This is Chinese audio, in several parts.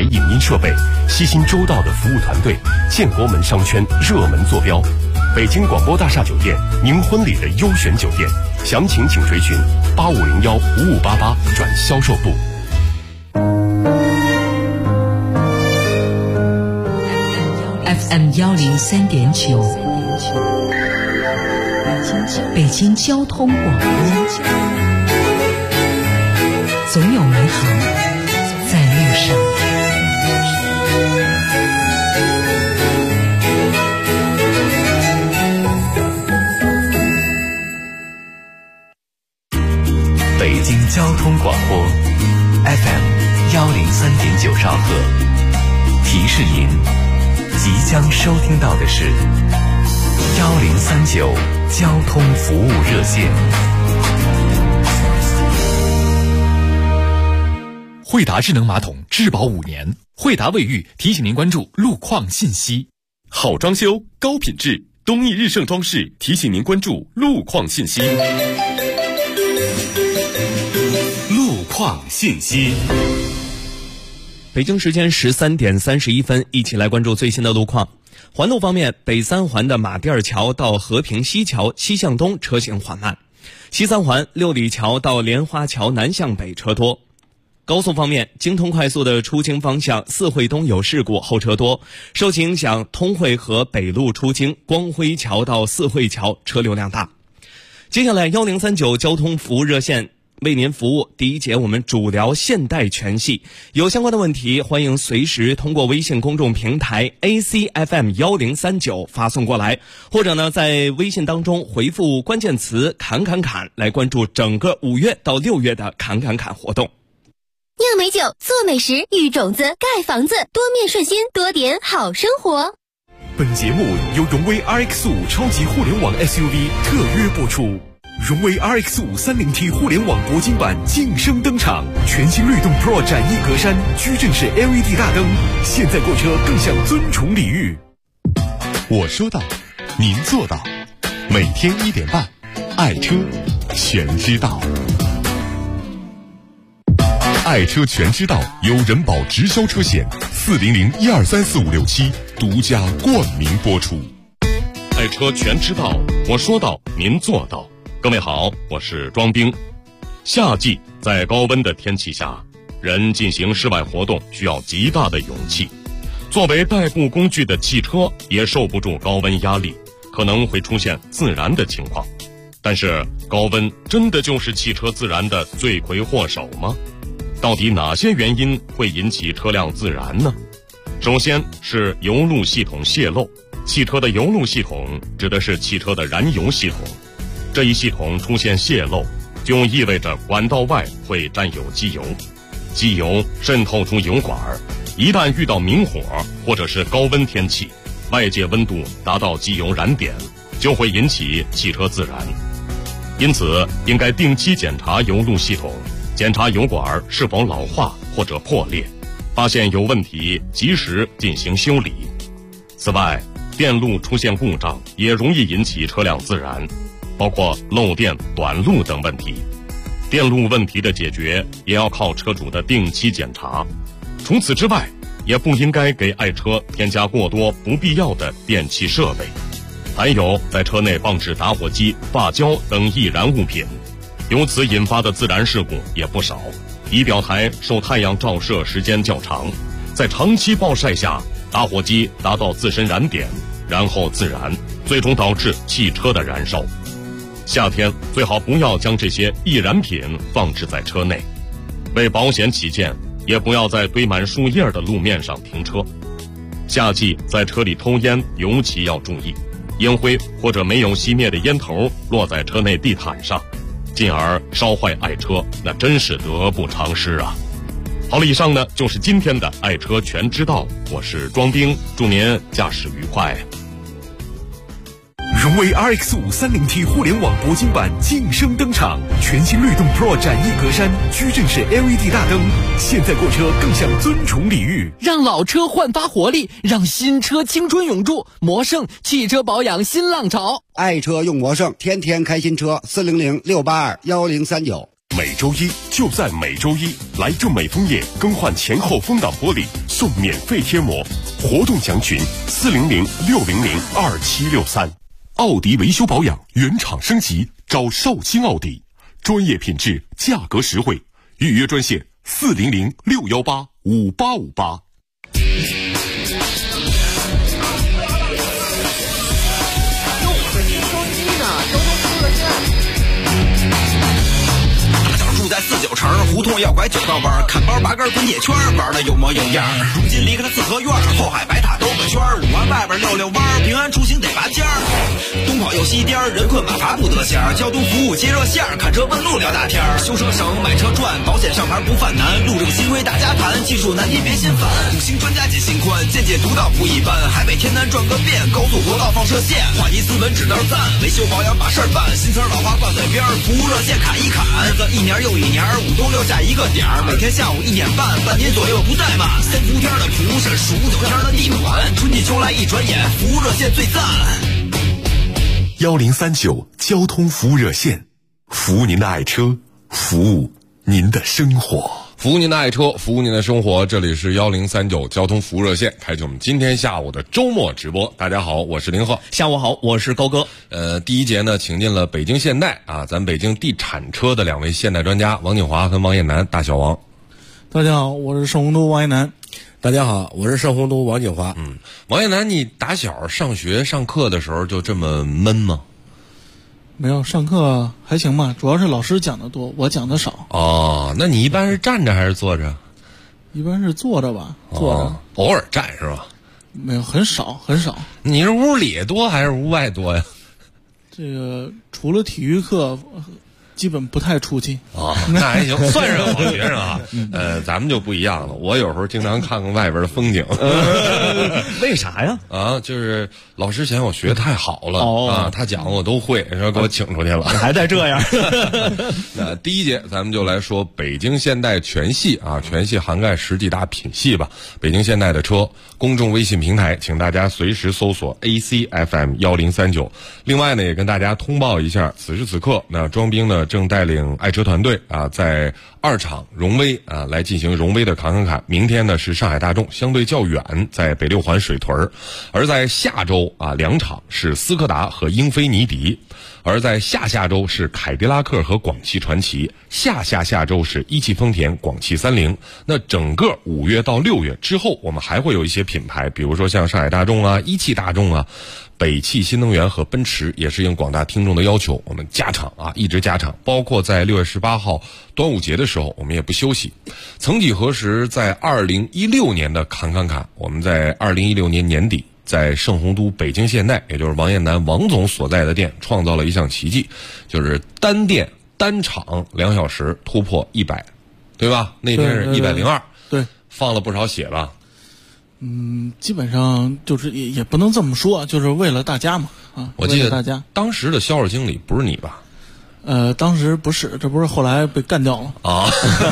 影音设备，悉心周到的服务团队，建国门商圈热门坐标，北京广播大厦酒店，您婚礼的优选酒店，详情请垂询8501-5588转销售部。 FM 103.9，北京交通广播，总有美好在路上。 北京交通广播 FM 103.9兆赫，提示您即将收听到的是1039交通服务热线。 惠达智能马桶质保5年，惠达卫浴提醒您关注路况信息。 好装修高品质，东义日盛装饰提醒您关注路况信息。路况信息。 北京时间13点31分，一起来关注最新的路况。环路方面，北三环的马甸桥到和平西桥西向东车行缓慢，西三环六里桥到莲花桥南向北车多。高速方面，京通快速的出京方向四惠东有事故，后车多，受其影响，通惠河北路出京光辉桥到四惠桥车流量大。接下来1039交通服务热线为您服务。第一节我们主聊现代全系，有相关的问题欢迎随时通过微信公众平台 ACFM1039 发送过来，或者呢在微信当中回复关键词侃侃侃来关注整个5月到6月的侃侃侃活动。 酿美酒，做美食，育种子，盖房子，多面顺心，多点好生活。 本节目由荣威 RX5 超级互联网 SUV 特约播出。荣威 RX5 30T 互联网铂金版晋升登场，全新律动 Pro 展翼格栅，矩阵式 LED 大灯，现在购车更享尊崇礼遇。 我说到，您做到，每天1点半，爱车全知道。爱车全知道由人保直销车险40012345567独家冠名播出。 爱车全知道，我说到，您做到。各位好，我是庄兵。夏季在高温的天气下，人进行室外活动需要极大的勇气。作为代步工具的汽车也受不住高温压力，可能会出现自燃的情况。但是高温真的就是汽车自燃的罪魁祸首吗？到底哪些原因会引起车辆自燃呢？首先是油路系统泄漏。汽车的油路系统指的是汽车的燃油系统，这一系统出现泄漏，就意味着管道外会沾有机油，机油渗透出油管，一旦遇到明火或者是高温天气，外界温度达到机油燃点，就会引起汽车自燃。因此应该定期检查油路系统，检查油管是否老化或者破裂，发现有问题及时进行修理。此外，电路出现故障也容易引起车辆自燃，包括漏电、短路等问题。电路问题的解决也要靠车主的定期检查。除此之外，也不应该给爱车添加过多不必要的电器设备，还有在车内放置打火机、发胶等易燃物品，由此引发的自燃事故也不少。仪表台受太阳照射时间较长，在长期暴晒下，打火机达到自身燃点，然后自燃，最终导致汽车的燃烧。夏天最好不要将这些易燃品放置在车内，为保险起见，也不要在堆满树叶的路面上停车。夏季在车里抽烟尤其要注意，烟灰或者没有熄灭的烟头落在车内地毯上，进而烧坏爱车，那真是得不偿失啊。好了，以上呢就是今天的爱车全知道，我是庄兵，祝您驾驶愉快。 荣威 RX5 30T 互联网铂金版晋升登场，全新律动 Pro 展翼格栅，矩阵式 LED 大灯，现在购车更享尊崇礼遇。 让老车焕发活力，让新车青春永驻。魔盛汽车保养新浪潮， 爱车用魔盛，天天开新车，400-682-1039。 每周一就在每周一，来正美枫叶更换前后风挡玻璃， 送免费贴膜，活动详询400-600-2763。奥迪维修保养原厂升级，找绍兴奥迪，专业品质，价格实惠，预约专线400-618-5858。 住在49城，胡同要拐9道弯，看包8根滚铁圈，玩的有模有样。如今离开了四合院，后海白塔兜个圈，5环外边溜溜弯，平安出行得拔尖儿。东跑又西颠，人困马乏不得闲，交通服务接热线，看车问路聊大天。修车省，买车赚，保险上牌不犯难，路政新规大家谈，技术难题别心烦。5星专家解心宽，见解独到不一般，海北天南转个遍，高速国道放射线，话题斯文指道赞，维修保养把事儿办，新词老话挂嘴边，服务热线砍一砍，日子一年又一年，5冬6夏一个点儿，每天下午1点半，半年左右不怠慢。3伏天的蒲是数9天的地暖，春季秋来一转眼，服务热线最赞。 1039交通服务热线，服务您的爱车，服务您的生活。 服务您的爱车，服务您的生活。这里是1039交通服务热线，开启我们今天下午的周末直播。大家好，我是林鹤。 下午好，我是高哥。 第一节呢，请进了北京现代啊，咱北京地产车的2位现代专家王景华和王艳楠。大小王， 大家好，我是盛洪都王艳楠。 大家好，我是盛洪都王景华。 王艳楠，你打小上学上课的时候就这么闷吗？ 没有，上课还行吧，主要是老师讲的多，我讲的少。 哦，那你一般是站着还是坐着？ 一般是坐着吧，坐着。 偶尔站是吧？ 没有，很少很少。 你是屋里多还是屋外多呀？ 这个除了体育课，基本不太出去。 那还行，算是个好学生啊。咱们就不一样了，我有时候经常看看外边的风景。 为啥呀？ 就是老师嫌我学太好了他讲我都会，说给我请出去了。 还在这样。 那第一节咱们就来说北京现代全系啊，全系涵盖10几大品系吧。北京现代的车公众微信平台，请大家随时搜索 ACFM1039。另外呢，也跟大家通报一下，此时此刻那庄兵呢正带领爱车团队啊，在2场荣威啊来进行荣威的侃。明天呢是上海大众，相对较远，在北6环水屯。而在下周啊2场是斯柯达和英菲尼迪，而在下周是凯迪拉克和广汽传祺，下周是一汽丰田、广汽30。那整个5月到6月之后，我们还会有一些品牌，比如说像上海大众啊、一汽大众啊、北汽新能源和奔驰，也是应广大听众的要求，我们加场啊，一直加场。包括在6月18号端午节的时候，我们也不休息。曾几何时，在2016年的侃，我们在2016年年底，在盛洪都北京现代，也就是王艳楠王总所在的店，创造了一项奇迹，就是单店单场2小时突破100，对吧？那天是102， 对， 放了不少血吧？ 基本上就是也不能这么说，就是为了大家嘛啊！ 我记得大家当时的销售经理不是你吧？ 当时不是，这不是后来被干掉了啊。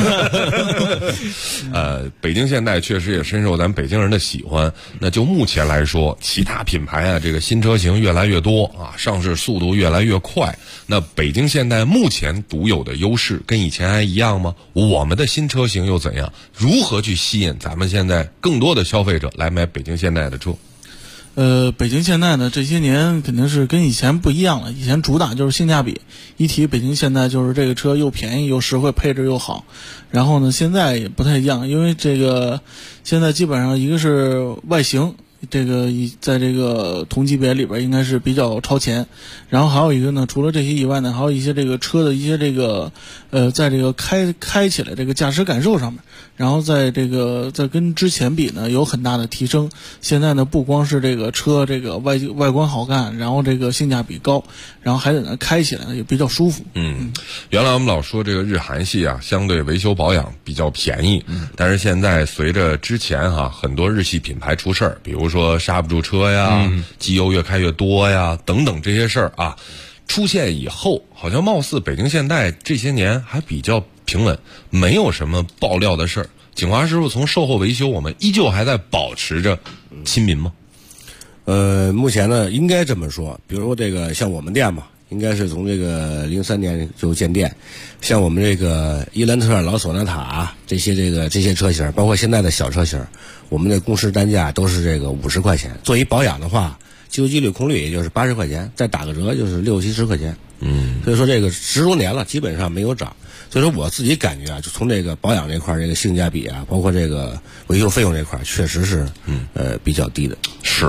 北京现代确实也深受咱北京人的喜欢。那就目前来说，其他品牌啊，这个新车型越来越多啊，上市速度越来越快。那北京现代目前独有的优势跟以前还一样吗？我们的新车型又怎样？如何去吸引咱们现在更多的消费者来买北京现代的车？ 北京现代呢，这些年肯定是跟以前不一样了。以前主打就是性价比，一提北京现代就是这个车又便宜又实惠，配置又好。然后呢，现在也不太一样，因为这个现在基本上一个是外形，这个在这个同级别里边应该是比较超前。然后还有一个呢，除了这些以外呢，还有一些这个车的一些这个在这个开起来这个驾驶感受上面，然后在跟之前比呢有很大的提升。现在呢不光是这个车这个外观好看，然后这个性价比高，然后还得呢开起来呢也比较舒服。 原来我们老说这个日韩系啊，相对维修保养比较便宜，但是现在随着之前很多日系品牌出事儿，比如说刹不住车呀、机油越开越多呀等等这些事儿啊，出现以后，好像貌似北京现代这些年还比较平稳，没有什么爆料的事儿。景华师傅，从售后维修，我们依旧还在保持着亲民吗？ 目前呢，应该这么说。比如说这个像我们店嘛，应该是从这个03年就建店，像我们这个伊兰特、老索纳塔这些车型，包括现在的小车型， 我们的公示单价都是这个50块钱。做一保养的话，机油机滤空滤也就是80块钱，再打个折就是60-70块钱。所以说这个10多年了，基本上没有涨。所以说我自己感觉啊，就从这个保养这块这个性价比啊，包括这个维修费用这块，确实是比较低的。 是，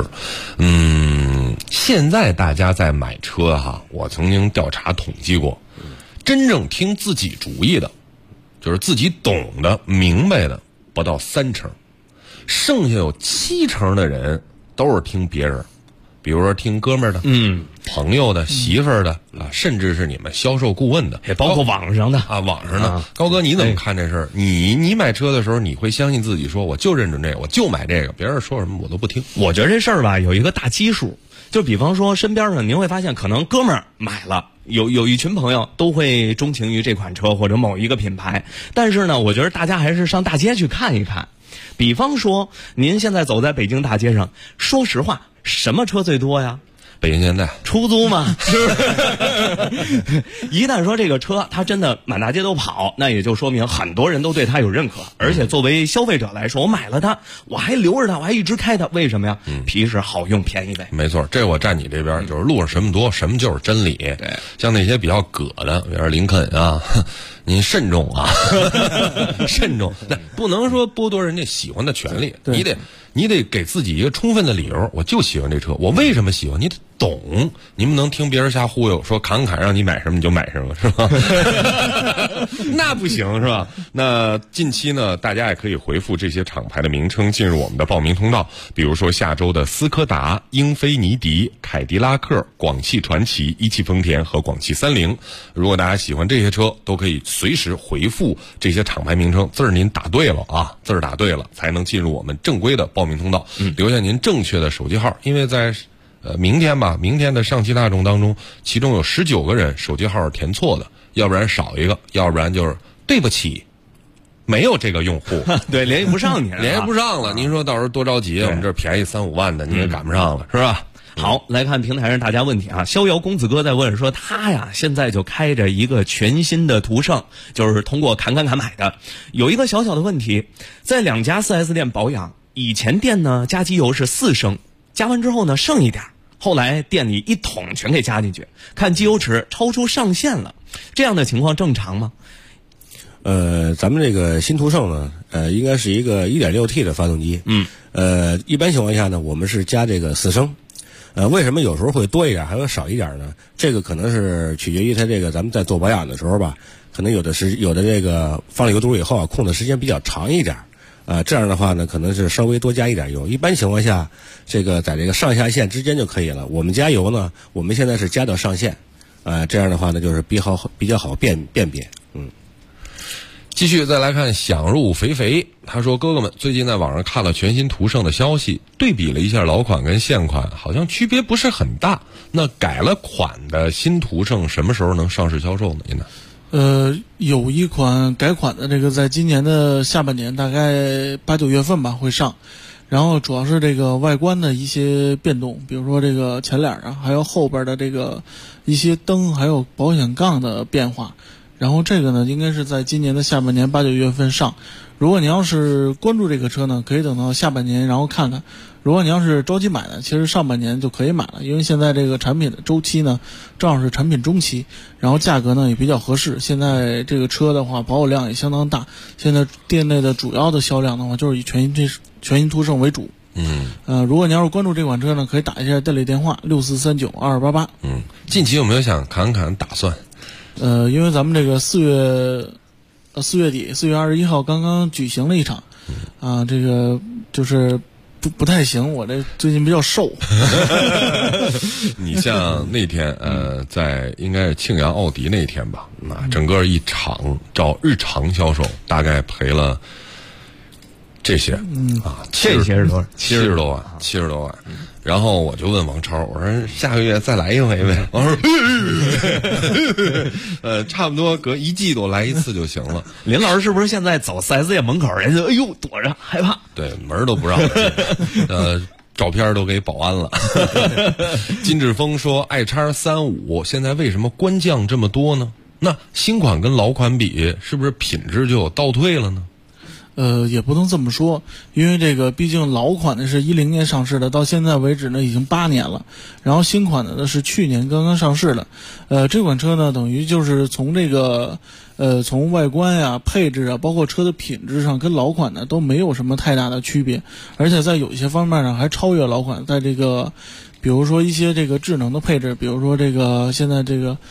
现在大家在买车哈，我曾经调查统计过，真正听自己主意的，就是自己懂的、明白的，不到3成，剩下有7成的人都是听别人，比如说听哥们儿的，朋友的、媳妇儿的啊，甚至是你们销售顾问的， 也包括网上的啊，网上的。高哥，你怎么看这事儿？你买车的时候，你会相信自己说，我就认准这个，我就买这个，别人说什么我都不听。 我觉得这事儿吧，有一个大基数，就比方说身边上您会发现，可能哥们儿买了。有一群朋友都会钟情于这款车或者某一个品牌，但是呢，我觉得大家还是上大街去看一看。比方说，您现在走在北京大街上，说实话，什么车最多呀？ 北京现代出租嘛，是不是？一旦说这个车它真的满大街都跑，那也就说明很多人都对它有认可。而且作为消费者来说，我买了它，我还留着它，我还一直开它，为什么呀？皮实好用，便宜呗。 没错，这我站你这边，就是路上什么多，什么就是真理。 对， 像那些比较葛的，比如林肯啊，您慎重啊，慎重。不能说剥夺人家喜欢的权利，你得给自己一个充分的理由，我就喜欢这车，我为什么喜欢？你得懂，你不能听别人瞎忽悠，说侃侃让你买什么你就买什么，是吧？那不行，是吧？那近期呢，大家也可以回复这些厂牌的名称进入我们的报名通道，比如说下周的斯柯达、英菲尼迪、凯迪拉克、广汽传祺、一汽丰田和广汽30。如果大家喜欢这些车，都可以随时回复这些厂牌名称，字儿您打对了啊，字儿打对了才能进入我们正规的报名通道，留下您正确的手机号，因为在明天的上汽大众当中，其中有19个人手机号是填错的，要不然少一个，要不然就是对不起，没有这个用户， 对，联系不上你， 联系不上了。您说到时候多着急，我们这便宜3-5万的你也赶不上了，是吧？ 好，来看平台上大家问题啊。逍遥公子哥在问说，他呀现在就开着一个全新的途胜，就是通过侃买的，有一个小小的问题，在2家 4S 店保养，以前店呢加机油是4升，加完之后呢剩一点，后来店里一桶全给加进去，看机油尺超出上限了，这样的情况正常吗？ 咱们这个新途胜呢，应该是一个 1.6T 的发动机。一般情况下呢，我们是加这个4升。为什么有时候会多一点，还会少一点呢？这个可能是取决于它这个咱们在做保养的时候吧，可能有的这个放了油堵以后啊，控的时间比较长一点。这样的话呢，可能是稍微多加一点油。一般情况下，这个在这个上下限之间就可以了。我们加油呢，我们现在是加到上限，这样的话呢，就是比较好辨别。 继续再来看想入肥肥，他说哥哥们最近在网上看了全新途胜的消息，对比了一下老款跟现款，好像区别不是很大。那改了款的新途胜什么时候能上市销售呢？您呢？ 有一款改款的这个在今年的下半年，大概8、9月份吧会上，然后主要是这个外观的一些变动，比如说这个前脸啊，还有后边的这个一些灯，还有保险杠的变化。然后这个呢，应该是在今年的下半年8、9月份上。如果你要是关注这个车呢，可以等到下半年然后看看。如果你要是着急买呢，其实上半年就可以买了，因为现在这个产品的周期呢，正好是产品中期，然后价格呢也比较合适。现在这个车的话，保有量也相当大。现在店内的主要的销量的话，就是以全新途胜为主。如果你要是关注这款车呢，可以打一下店里电话64392288。 近期有没有想侃打算？ 因为咱们这个4月底4月21号刚刚举行了一场，这个就是不太行，我这最近比较瘦。 你像那天在应该是庆阳奥迪那天吧，整个一场照日常销售大概赔了这些这些是多少 ？70多万。然后我就问王超，我说下个月再来一回呗。王超差不多隔1季度来一次就行了。 林老师是不是现在走 4S 店门口，人家哎呦躲着害怕？ 对，门都不让进。照片都给保安了。金志峰说，i-35现在为什么官降这么多呢？那新款跟老款比，是不是品质就有倒退了呢？ 也不能这么说，因为这个毕竟老款的是10年上市的，到现在为止呢已经8年了，然后新款的呢是去年刚刚上市的。这款车呢等于就是从这个从外观呀、配置啊，包括车的品质上，跟老款呢都没有什么太大的区别，而且在有一些方面上还超越老款。在这个比如说一些这个智能的配置，比如说这个现在这个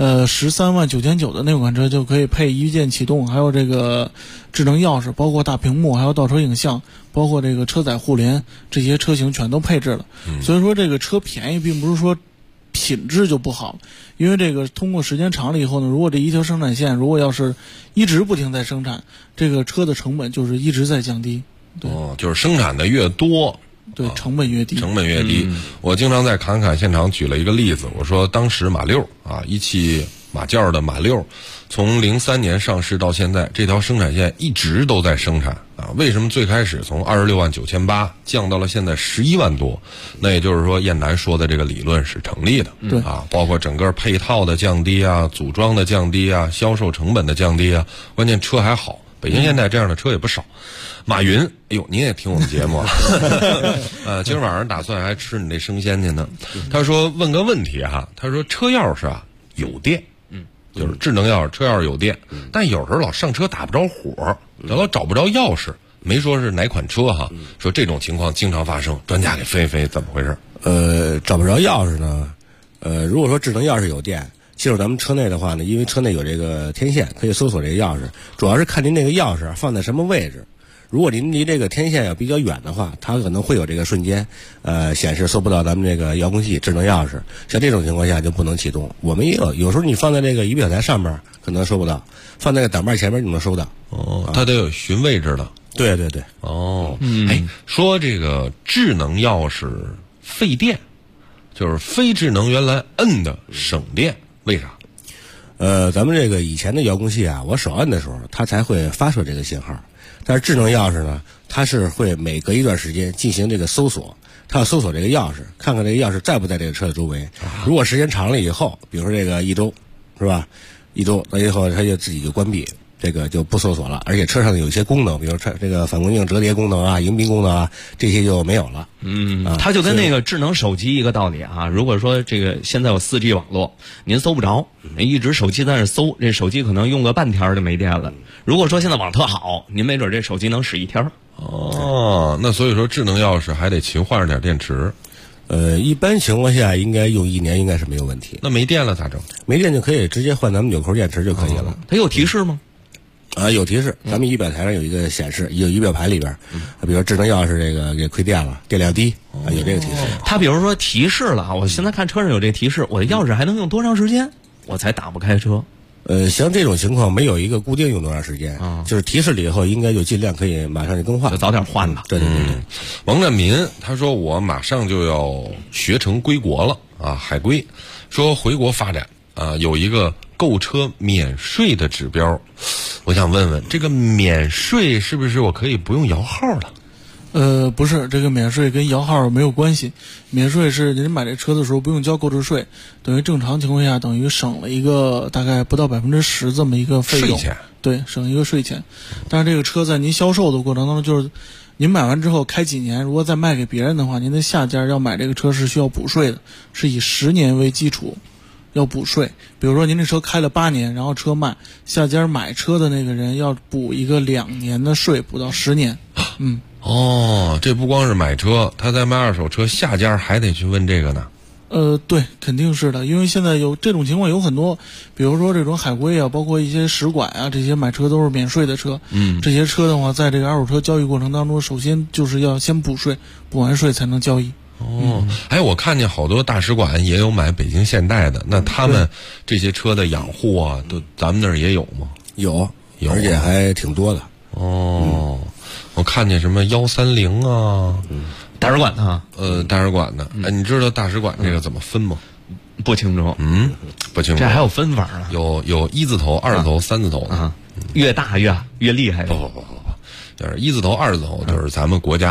13.99000的那款车就可以配一键启动，还有这个智能钥匙，包括大屏幕，还有倒车影像，包括这个车载互联，这些车型全都配置了。所以说这个车便宜并不是说品质就不好，因为这个通过时间长了以后呢，如果这一条生产线如果要是一直不停在生产，这个车的成本就是一直在降低。对， 就是生产的越多， 对，成本越低。 成本越低。我经常在侃侃现场举了一个例子，我说当时马六啊，一汽马轿的马六，从03年上市到现在，这条生产线一直都在生产啊。为什么最开始从26.98万降到了现在11万多？那也就是说，燕南说的这个理论是成立的。 对啊，包括整个配套的降低啊，组装的降低啊，销售成本的降低啊，关键车还好。北京现在这样的车也不少。马云，哎呦，您也听我们节目啊？今儿晚上打算还吃你那生鲜去呢。他说问个问题哈，他说车钥匙啊有电，就是智能钥匙，车钥匙有电，但有时候老上车打不着火，老找不着钥匙，没说是哪款车哈，说这种情况经常发生，专家给分析分析怎么回事？ 找不着钥匙呢，如果说智能钥匙有电，进入咱们车内的话呢，因为车内有这个天线，可以搜索这个钥匙，主要是看您那个钥匙放在什么位置。如果您离这个天线要比较远的话，它可能会有这个瞬间，显示搜不到咱们这个遥控器智能钥匙。像这种情况下就不能启动。我们也有时候你放在这个仪表台上面可能收不到，放在个挡把前面就能收到。 它得有寻位置的。 对对对。 说这个智能钥匙费电，就是非智能原来摁的省电，为啥？ 咱们这个以前的遥控器啊，我手摁的时候它才会发射这个信号。但是智能钥匙呢，它是会每隔一段时间进行这个搜索，它要搜索这个钥匙，看看这个钥匙在不在这个车的周围。如果时间长了以后，比如说这个1周，是吧？1周了以后，它就自己就关闭，这个就不搜索了。而且车上有一些功能，比如这个反光镜折叠功能啊、迎宾功能啊，这些就没有了。 它就跟那个智能手机一个道理啊。如果说这个现在有4G 网络，您搜不着，一直手机在那搜，这手机可能用个半天就没电了。如果说现在网特好，您没准这手机能使1天。 那所以说智能钥匙还得勤换上点电池。 一般情况下应该用1年应该是没有问题。 那没电了咋整？ 没电就可以直接换咱们纽扣电池就可以了。 它有提示吗？ 有提示，咱们仪表台上有一个显示，有仪表盘里边，比如说智能钥匙这个给亏电了，电量低，有这个提示。 它比如说提示了，我现在看车上有这提示，我的钥匙还能用多长时间，我才打不开车？ 像这种情况没有一个固定用多长时间，就是提示了以后应该就尽量可以马上就更换， 就早点换吧。 对。 王占民他说我马上就要学成归国了啊，海归，说回国发展啊，有一个购车免税的指标，我想问问这个免税是不是我可以不用摇号了？ 不是，这个免税跟摇号没有关系。免税是您买这车的时候不用交购置税，等于正常情况下等于省了一个大概不到10%这么一个费用。 税钱。 对，省一个税钱。但是这个车在您销售的过程当中，就是您买完之后开几年，如果再卖给别人的话，您的下家要买这个车是需要补税的，是以10年为基础。要补税，比如说您这车开了8年，然后车卖，下家买车的那个人要补一个2年的税，补到10年。 这不光是买车，他在卖二手车，下家还得去问这个呢。 对，肯定是的，因为现在有这种情况有很多，比如说这种海归啊，包括一些使馆啊，这些买车都是免税的车。这些车的话，在这个二手车交易过程当中，首先就是要先补税，补完税才能交易。 我看见好多大使馆也有买北京现代的，那他们这些车的养护啊，都咱们那儿也有吗？ 有，而且还挺多的。 我看见什么130啊， 大使馆的大使馆的，你知道大使馆这个怎么分吗？ 不清楚。 不清楚。 这还有分法啊？ 有1字头、2字头、3字头的越大越厉害。 不，就是1字头、2字头，就是咱们国家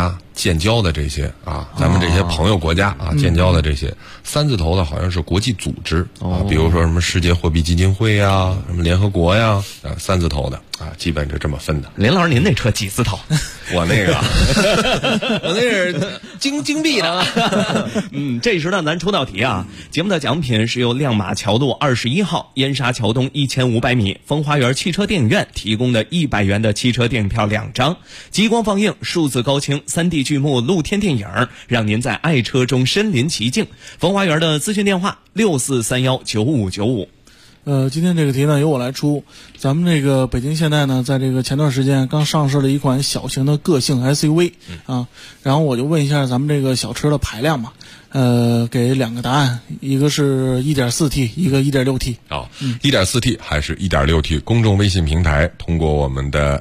建交的这些啊，咱们这些朋友国家啊，建交的这些3字头的好像是国际组织啊，比如说什么世界货币基金会呀，什么联合国呀，3字头的啊，基本是这么分的。 林老师，您那车几字头？ 我那个，我那是金币的。 这时呢，咱出道题啊，节目的奖品是由亮马桥路21号、燕莎桥东1500米风花园汽车电影院提供的100元的汽车电影票2张，极光放映、数字高清、3D 剧目、露天电影，让您在爱车中身临其境。风花园的咨询电话6431959595。 今天这个题呢由我来出。咱们这个北京现代呢，在这个前段时间刚上市了一款小型的个性 SUV 啊，然后我就问一下咱们这个小车的排量嘛，给2个答案，一个是 1.4T， 一个 1.6T。 好，1.4T 还是 1.6T？ 公众微信平台通过我们的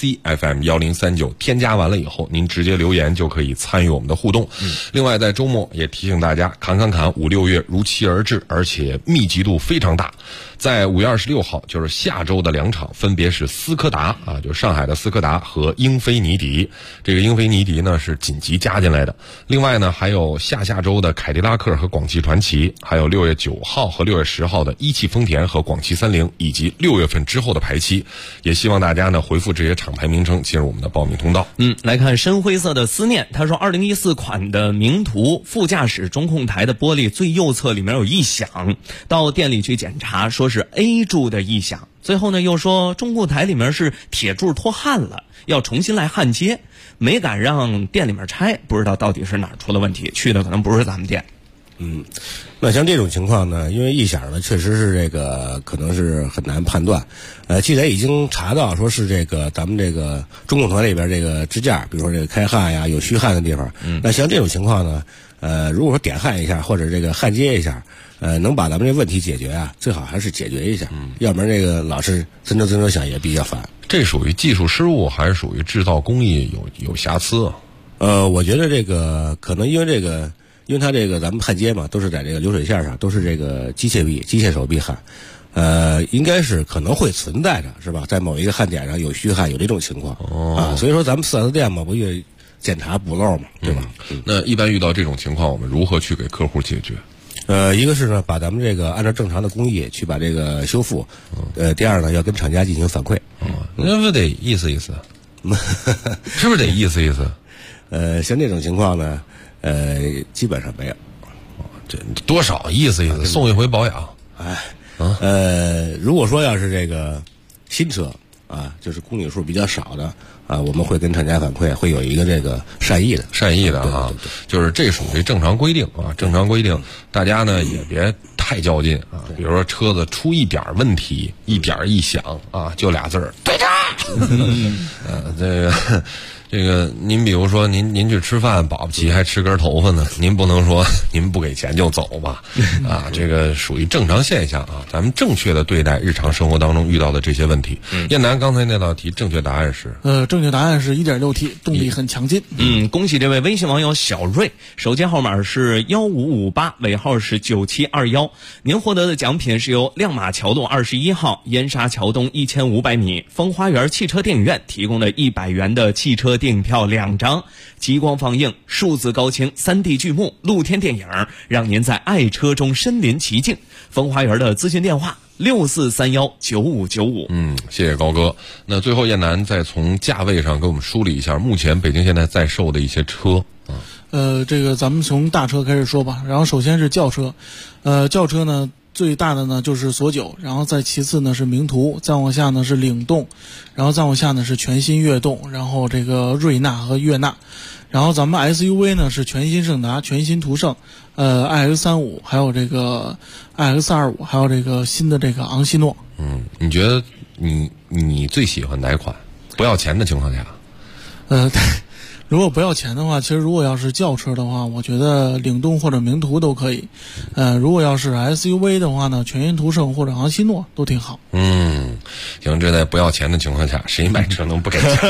ACFM1039添加完了以后，您直接留言就可以参与我们的互动。另外在周末也提醒大家，侃5、6月如期而至，而且密集度非常大。在5月26号，就是下周的2场，分别是斯柯达啊，就是上海的斯柯达和英菲尼迪。这个英菲尼迪呢是紧急加进来的。另外呢，还有下周的凯迪拉克和广汽传祺，还有6月9号和6月10号的一汽丰田和广汽30，以及6月份之后的排期。也希望大家呢回复这些厂牌名称进入我们的报名通道。 来看深灰色的思念，他说2014款的名图副驾驶中控台的玻璃最右侧里面有异响，到店里去检查说是 A 柱的异响，最后呢又说中控台里面是铁柱脱焊了，要重新来焊接，没敢让店里面拆，不知道到底是哪儿出了问题，去的可能不是咱们店。 那像这种情况呢，因为异响呢确实是这个可能是很难判断。既然已经查到说是这个咱们这个中控台里边这个支架，比如说这个开焊呀有虚焊的地方，那像这种情况呢，如果说点焊一下或者这个焊接一下，能把咱们这问题解决啊，最好还是解决一下，要不然这个老是增车响也比较烦。 这属于技术失误还是属于制造工艺有瑕疵？ 我觉得这个可能因为它这个咱们焊接嘛，都是在这个流水线上，都是这个机械手臂焊，应该是可能会存在着，是吧？在某一个焊点上有虚焊，有这种情况啊，所以说咱们4S店嘛，不也检查补漏嘛，对吧？ 那一般遇到这种情况，我们如何去给客户解决？ 一个是呢，把咱们这个按照正常的工艺去把这个修复，第二呢，要跟厂家进行反馈。 那不得意思，是不是得意思？ 像这种情况呢，基本上没有。 这多少意思，送一回保养。 如果说要是这个新车啊，就是公里数比较少的啊，我们会跟厂家反馈，会有一个这个善意的啊， 就是这属于正常规定啊，正常规定，大家呢也别太较劲啊。比如说车子出一点问题，一点异响啊，就俩字儿对账。这个您比如说您去吃饭保不齐还吃根头发呢，您不能说您不给钱就走吧，啊，这个属于正常现象啊，咱们正确的对待日常生活当中遇到的这些问题。燕南刚才那道题正确答案是正确答案是 1.6T， 动力很强劲。 恭喜这位微信网友小瑞，手机号码是1558，尾号是9721，您获得的奖品是由亮马桥路21号、燕莎桥东1500米风花园汽车电影院提供的100元的汽车电影票2张，极光放映、数字高清、3D 剧目、露天电影，让您在爱车中身临其境。风花园的咨询电话64319595。 谢谢高哥。那最后燕南再从价位上给我们梳理一下目前北京现在在售的一些车。 这个咱们从大车开始说吧。然后首先是轿车，轿车呢最大的呢就是索9，然后再其次呢是名图，再往下呢是领动，然后再往下呢是全新悦动，然后这个瑞纳和悦纳，然后咱们 SUV 呢是全新胜达、全新途胜、iX35，还有这个 iX25，还有这个新的这个昂希诺。 你觉得你最喜欢哪款？不要钱的情况下？ 如果不要钱的话，其实如果要是轿车的话，我觉得领动或者名图都可以。如果要是 SUV 的话呢，全新途胜或者昂希诺都挺好。 行，这在不要钱的情况下，谁买车能不给钱？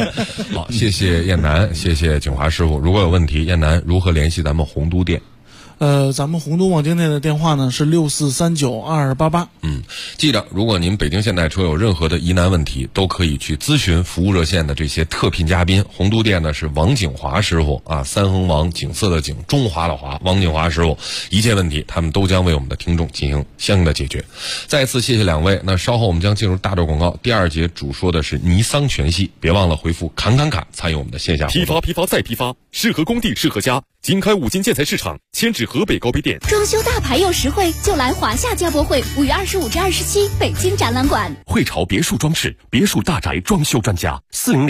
好，谢谢燕南，谢谢景华师傅。如果有问题，燕南如何联系咱们洪都店？ 咱们洪都望京店的电话呢是64392288。 记着，如果您北京现代车有任何的疑难问题，都可以去咨询服务热线的这些特聘嘉宾。洪都店呢是王景华师傅啊，三横王，景色的景，中华的华，王景华师傅，一切问题他们都将为我们的听众进行相应的解决。再次谢谢两位。那稍后我们将进入大段广告，第二节主说的是尼桑全系，别忘了回复砍砍砍参与我们的线下活动。 批发再批发，适合工地适合家。经开五金建材市场，迁至河北高碑店。 装修大牌又实惠，就来华夏家博会，5月25至27，北京展览馆。 汇潮别墅装饰，别墅大宅装修专家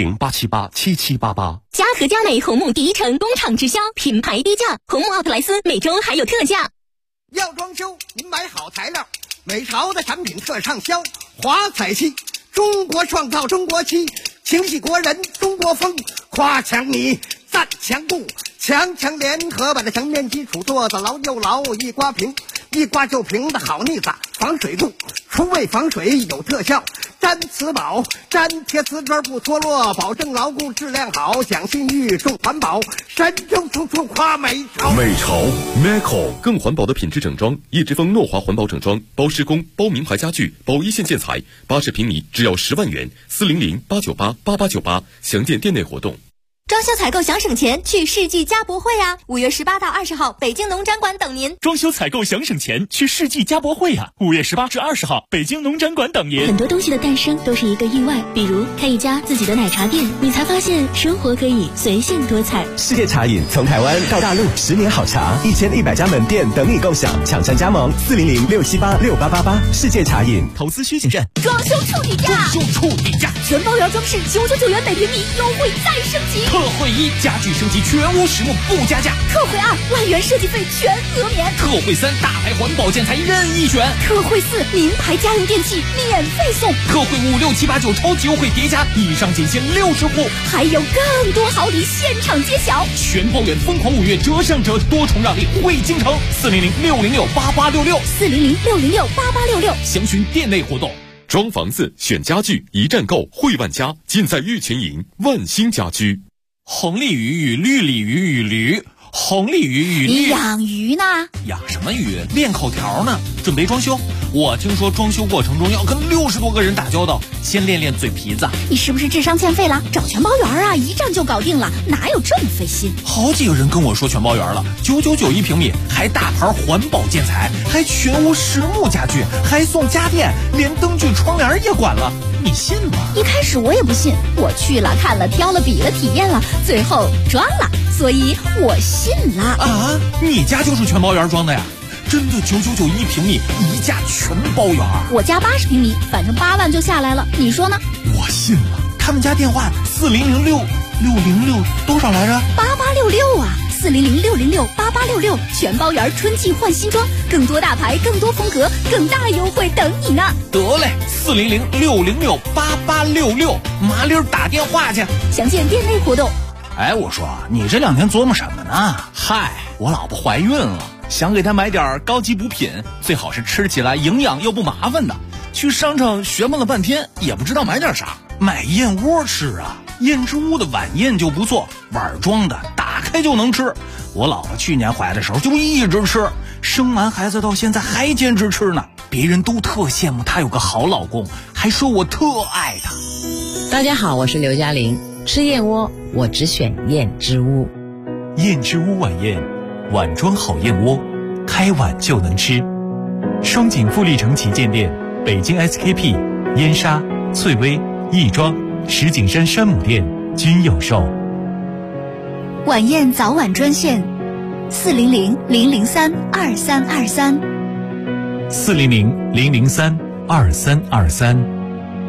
，400-878-7788。 嘉禾嘉美红木第一城工厂直销，品牌低价，红木奥特莱斯每周还有特价。 要装修，您买好材料，美潮的产品特畅销。华彩漆，中国创造中国漆，情系国人中国风，夸墙泥，赞墙布，强联合把这墙面基础做得牢又牢，一刮平，一刮就平的好腻子，防水度，除味防水有特效，粘瓷宝，粘贴瓷砖不脱落，保证牢固质量好，讲信誉重环保，神州处处夸美潮。 美潮 Meco 更环保的品质整装，叶之峰诺华环保整装，包施工，包名牌家具，包一线建材，80平米只要10万元，400-898-8898，详见店内活动。 装修采购想省钱，去世纪家博会啊！5月18到20号，北京农展馆等您。 装修采购想省钱，去世纪家博会啊！5月18至20号，北京农展馆等您。 很多东西的诞生都是一个意外，比如开一家自己的奶茶店，你才发现生活可以随性多彩。 世界茶饮从台湾到大陆，10年好茶，1100家门店等你共享，抢占加盟400-678-6888。世界茶饮， 投资需谨慎。 装修处底价，全包圆装饰999元每平米，优惠再升级。 特惠1，家具升级全屋实木不加价。 特惠2，万元设计费全额免。 特惠3，大牌环保建材任意选。 特惠4，名牌家用电器免费送。 特惠5、6、7、8、9超级优惠叠加，以上仅限60户， 还有更多好礼现场揭晓。 全包圆疯狂5月折上折，多重让利惠京城。400-606-8866， 400-606-8866， 详询店内活动。 装房子选家具，一站购汇万家，尽在玉泉营万兴家居。 红鲤鱼与绿鲤鱼与驴，红鲤鱼与绿。 你养鱼呢？ 养什么鱼？练口条呢。准备装修，我听说装修过程中要跟60多个人打交道，先练练嘴皮子。 你是不是智商欠费了？找全包圆啊，一站就搞定了，哪有这么费心？ 好几个人跟我说全包圆了，999一平米，还大牌环保建材，还全屋实木家具，还送家电，连灯具窗帘也管了，你信吗？ 一开始我也不信，我去了看了挑了比了体验了，最后装了，所以我信了。 啊，你家就是全包圆装的呀？真的999一平米，一价全包圆。 我家80平米，反正8万就下来了，你说呢？ 我信了。他们家电话40066多少来着 ？8866啊，400-606-8866，全包圆春季换新装，更多大牌，更多风格，更大优惠等你呢。 得嘞，400-606-8866，麻溜打电话去， 详见店内活动。 哎，我说你这2天琢磨什么呢？嗨，我老婆怀孕了，想给她买点高级补品，最好是吃起来营养又不麻烦的。去商场询问了半天，也不知道买点啥，买燕窝吃啊。燕之屋的晚宴就不错，碗装的，打开就能吃。我老婆去年怀的时候就一直吃，生完孩子到现在还坚持吃呢。别人都特羡慕她有个好老公，还说我特爱她。 大家好，我是刘嘉玲。吃燕窝，我只选燕之屋。 燕之屋晚宴，碗装好燕窝，开碗就能吃。双井富力城旗舰店、北京 SKP、燕莎、翠微、亦庄、石景山山姆店均有售。 晚宴早晚专线400-003-2323 400-003-2323。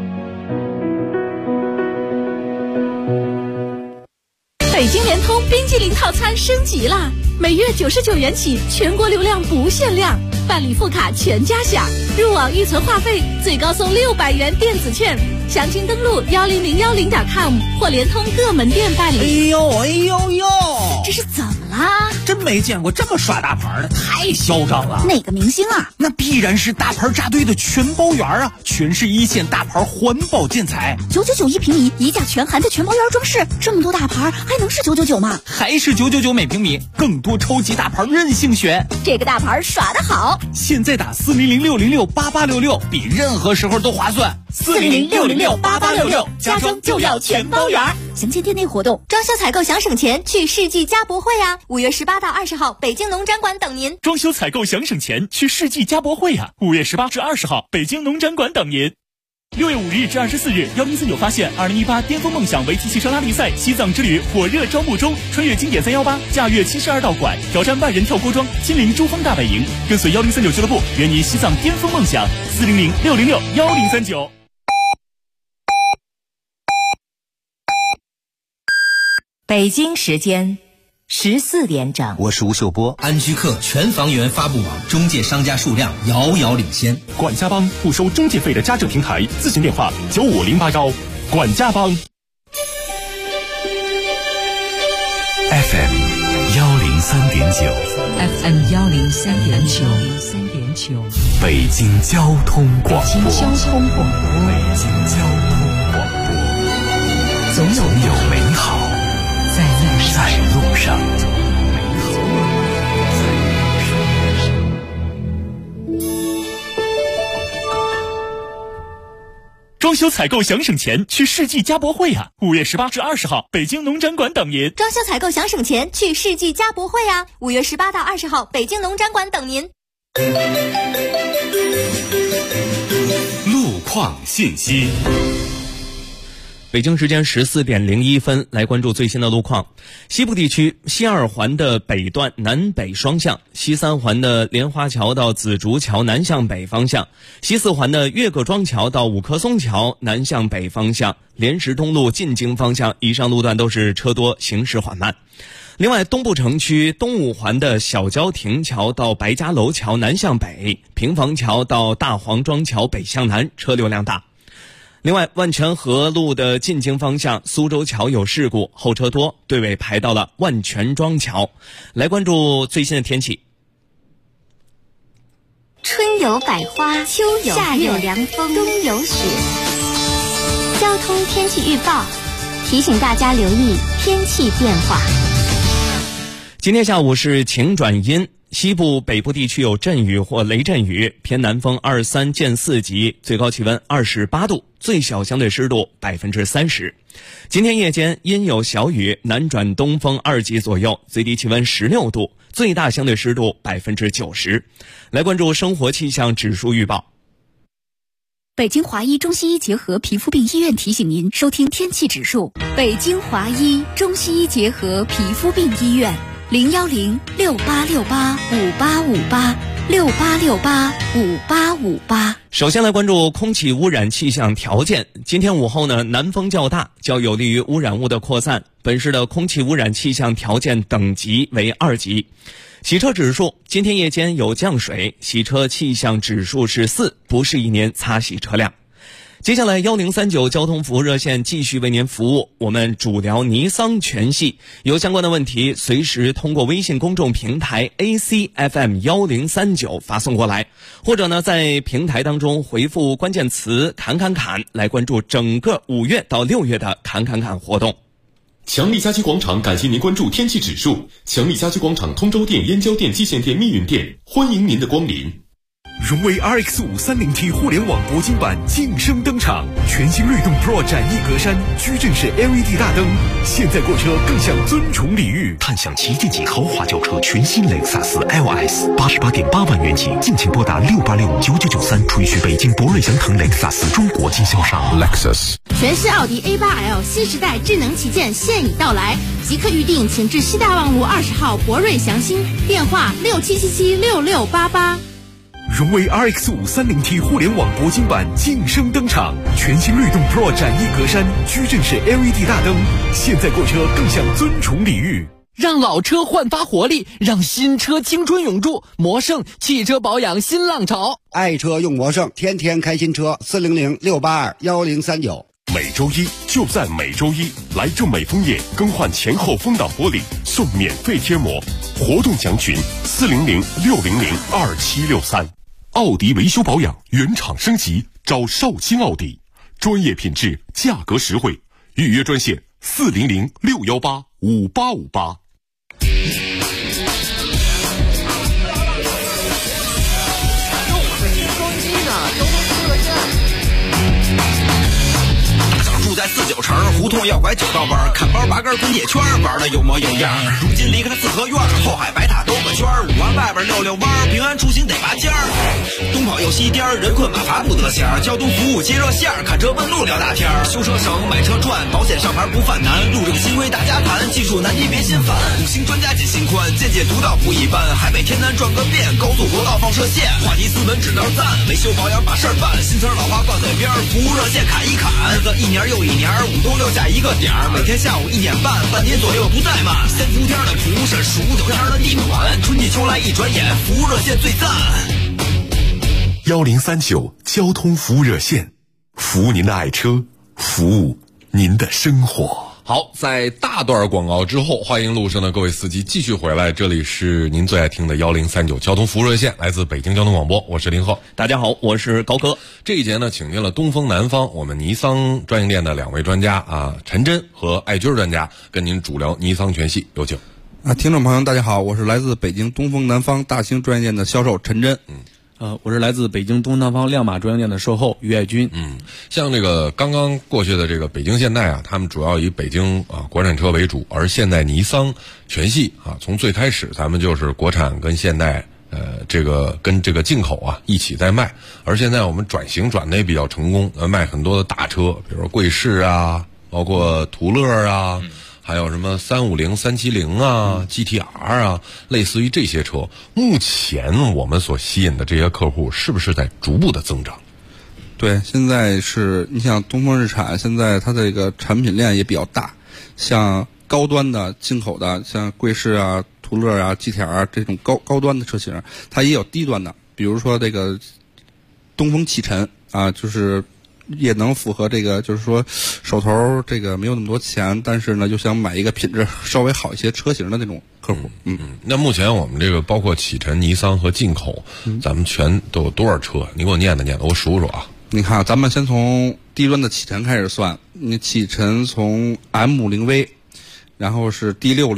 北京联通冰激凌套餐升级啦，每月99元起，全国流量不限量，办理副卡全家享，入网预存话费最高送600元电子券，详情登录10010.com 或联通各门店办理。 哎呦， 这是怎么啦？ 这每没见过这么耍大牌的，太嚣张了。 哪个明星啊？ 那必然是大牌扎堆的全包园啊，全是一线大牌环保建材 ，999一平米，一价全含的全包园装饰，这么多大牌还能是999吗？ 还是999每平米，更多超级大牌任性选。 这个大牌耍得好， 现在打400-606-8866，比任何时候都划算。 400-606-8866，家装就要全包园。详见店内活动。 装修采购想省钱，去世纪家博会啊！5月18到20号，北京农展馆等您。 装修采购想省钱，去世纪家博会啊！5月18至20号，北京农展馆等您。6月5日至24日，1039发现2018巅峰梦想围棋汽车拉力赛西藏之旅火热招募中，穿越经典318，驾驭72道馆，挑战万人跳锅庄，亲临珠峰大本营，跟随1039俱乐部圆你西藏巅峰梦想。400-606-1039。 北京时间14点整， 我是吴秀波。安居客全房源发布网，中介商家数量遥遥领先。 管家帮不收中介费的家政平台，咨询电话95081。管家帮。 FM 103.9 FM 103.9， 北京交通广播。 北京交通广播，总有美好在路上。 装修采购想省钱，去世纪家博会啊！5月18至20号，北京农展馆等您。 装修采购想省钱，去世纪家博会啊！5月18到20号，北京农展馆等您。 路况信息。 北京时间14点01分，来关注最新的路况。西部地区西二环的北段南北双向，西三环的莲花桥到紫竹桥南向北方向，西四环的岳各庄桥到五棵松桥南向北方向，莲石东路进京方向以上路段都是车多，行驶缓慢。另外，东部城区东五环的小郊亭桥到白家楼桥南向北，平房桥到大黄庄桥北向南，车流量大。另外，万泉河路的进京方向苏州桥有事故，后车多，队尾排到了万泉庄桥。来关注最新的天气。 春有百花，秋有夏有凉风，冬有雪。交通天气预报提醒大家留意天气变化。 今天下午是晴转阴，西部北部地区有阵雨或雷阵雨，偏南风23见4级，最高气温28度，最小相对湿度30%。今天夜间阴有小雨，南转东风2级左右，最低气温16度，最大相对湿度90%。来关注生活气象指数预报。 北京华医中西医结合皮肤病医院提醒您收听天气指数。北京华医中西医结合皮肤病医院，010-6868-5858，6868-5858。 首先来关注空气污染气象条件。今天午后呢，南风较大，较有利于污染物的扩散。本市的空气污染气象条件等级为2级。洗车指数，今天夜间有降水，洗车气象指数是4，不适宜您擦洗车辆。接下来1039交通服务热线继续为您服务，我们主聊尼桑全系，有相关的问题随时通过微信公众平台 ACFM1039 发送过来，或者呢在平台当中回复关键词侃侃侃来关注整个5月到6月的侃侃侃活动。 强力家居广场感谢您关注天气指数。强力家居广场通州店、燕郊店、蓟县店、密云店，欢迎您的光临。 荣威 RX5 30T 互联网铂金版晋升登场，全新律动 Pro 展翼格栅，矩阵式 LED 大灯，现在购车更享尊崇礼遇。 探享旗舰级豪华轿车全新雷克萨斯 LS，88.8万元起，敬请拨打686-9993，垂询北京博瑞祥腾雷克萨斯中国经销商。 Lexus 全新奥迪 A8L 新时代智能旗舰现已到来，即刻预定，请至西大望路20号博瑞祥兴，电话67776688。 荣威 RX5 30T 互联网铂金版晋升登场，全新律动 Pro 展翼格栅，矩阵式 LED 大灯，现在购车更享尊崇礼遇。 让老车焕发活力，让新车青春永驻。魔盛汽车保养新浪潮， 爱车用魔盛，天天开新车。400-682-1039。 每周一就在每周一来正美枫叶更换前后风挡玻璃，送免费贴膜。活动详询400-600-2763。奥迪维修保养原厂升级，找绍兴奥迪，专业品质，价格实惠。预约专线400-618-5858。 住在49城，胡同要拐9道弯，看包拔根滚铁圈，玩的有模有样。如今离开了四合院，后海白塔兜个圈，5环外边溜溜弯，平安出行得拔尖儿。东跑又西颠，人困马乏不得闲。交通服务接热线，看车问路聊大天。修车省，买车赚，保险上牌不犯难。路这个新规大家谈，技术难题别心烦。5星专家解心宽，见解独到不一般。海北天南转个遍，高速国道放射线，话题斯文只能赞。维修保养把事儿办，新词老话挂嘴边，服务热线砍一砍。个1年又1年，5冬6夏一个点儿，每天下午1点半，半年左右不怠慢。3伏天的服务是数9天的地暖，春季秋来一转眼，服务热线最赞。 1039交通服务热线，服务您的爱车，服务您的生活。 好，在大段广告之后，欢迎路上的各位司机继续回来，这里是您最爱听的1039交通服务热线，来自北京交通广播，我是林鹤。 大家好，我是高科。 这一节呢，请进了东风南方我们尼桑专营店的2位专家啊，陈真和艾军专家，跟您主聊尼桑全系，有请。 听众朋友大家好，我是来自北京东风南方大兴专营店的销售陈真。 我是来自北京东南方亮马专营店的售后于爱军。 像这个刚刚过去的这个北京现代啊，他们主要以北京国产车为主，而现代尼桑全系啊，从最开始咱们就是国产跟现代这个跟这个进口啊一起在卖，而现在我们转型转的也比较成功，卖很多的大车，比如说贵士啊，包括途乐啊。还有什么350、370啊、GTR 啊，类似于这些车，目前我们所吸引的这些客户是不是在逐步的增长？ 对，现在是你像东风日产，现在它这个产品链也比较大，像高端的进口的，像贵士啊、途乐啊、GTR 这种高端的车型，它也有低端的，比如说这个东风启辰啊，就是也能符合这个，就是说手头这个没有那么多钱，但是呢就想买一个品质稍微好一些车型的那种客户。 那目前我们这个包括启辰、尼桑和进口，咱们全都有多少车？你给我念叨，我数数啊。 你看，咱们先从低端的启辰开始算，你启辰从 M50V， 然后是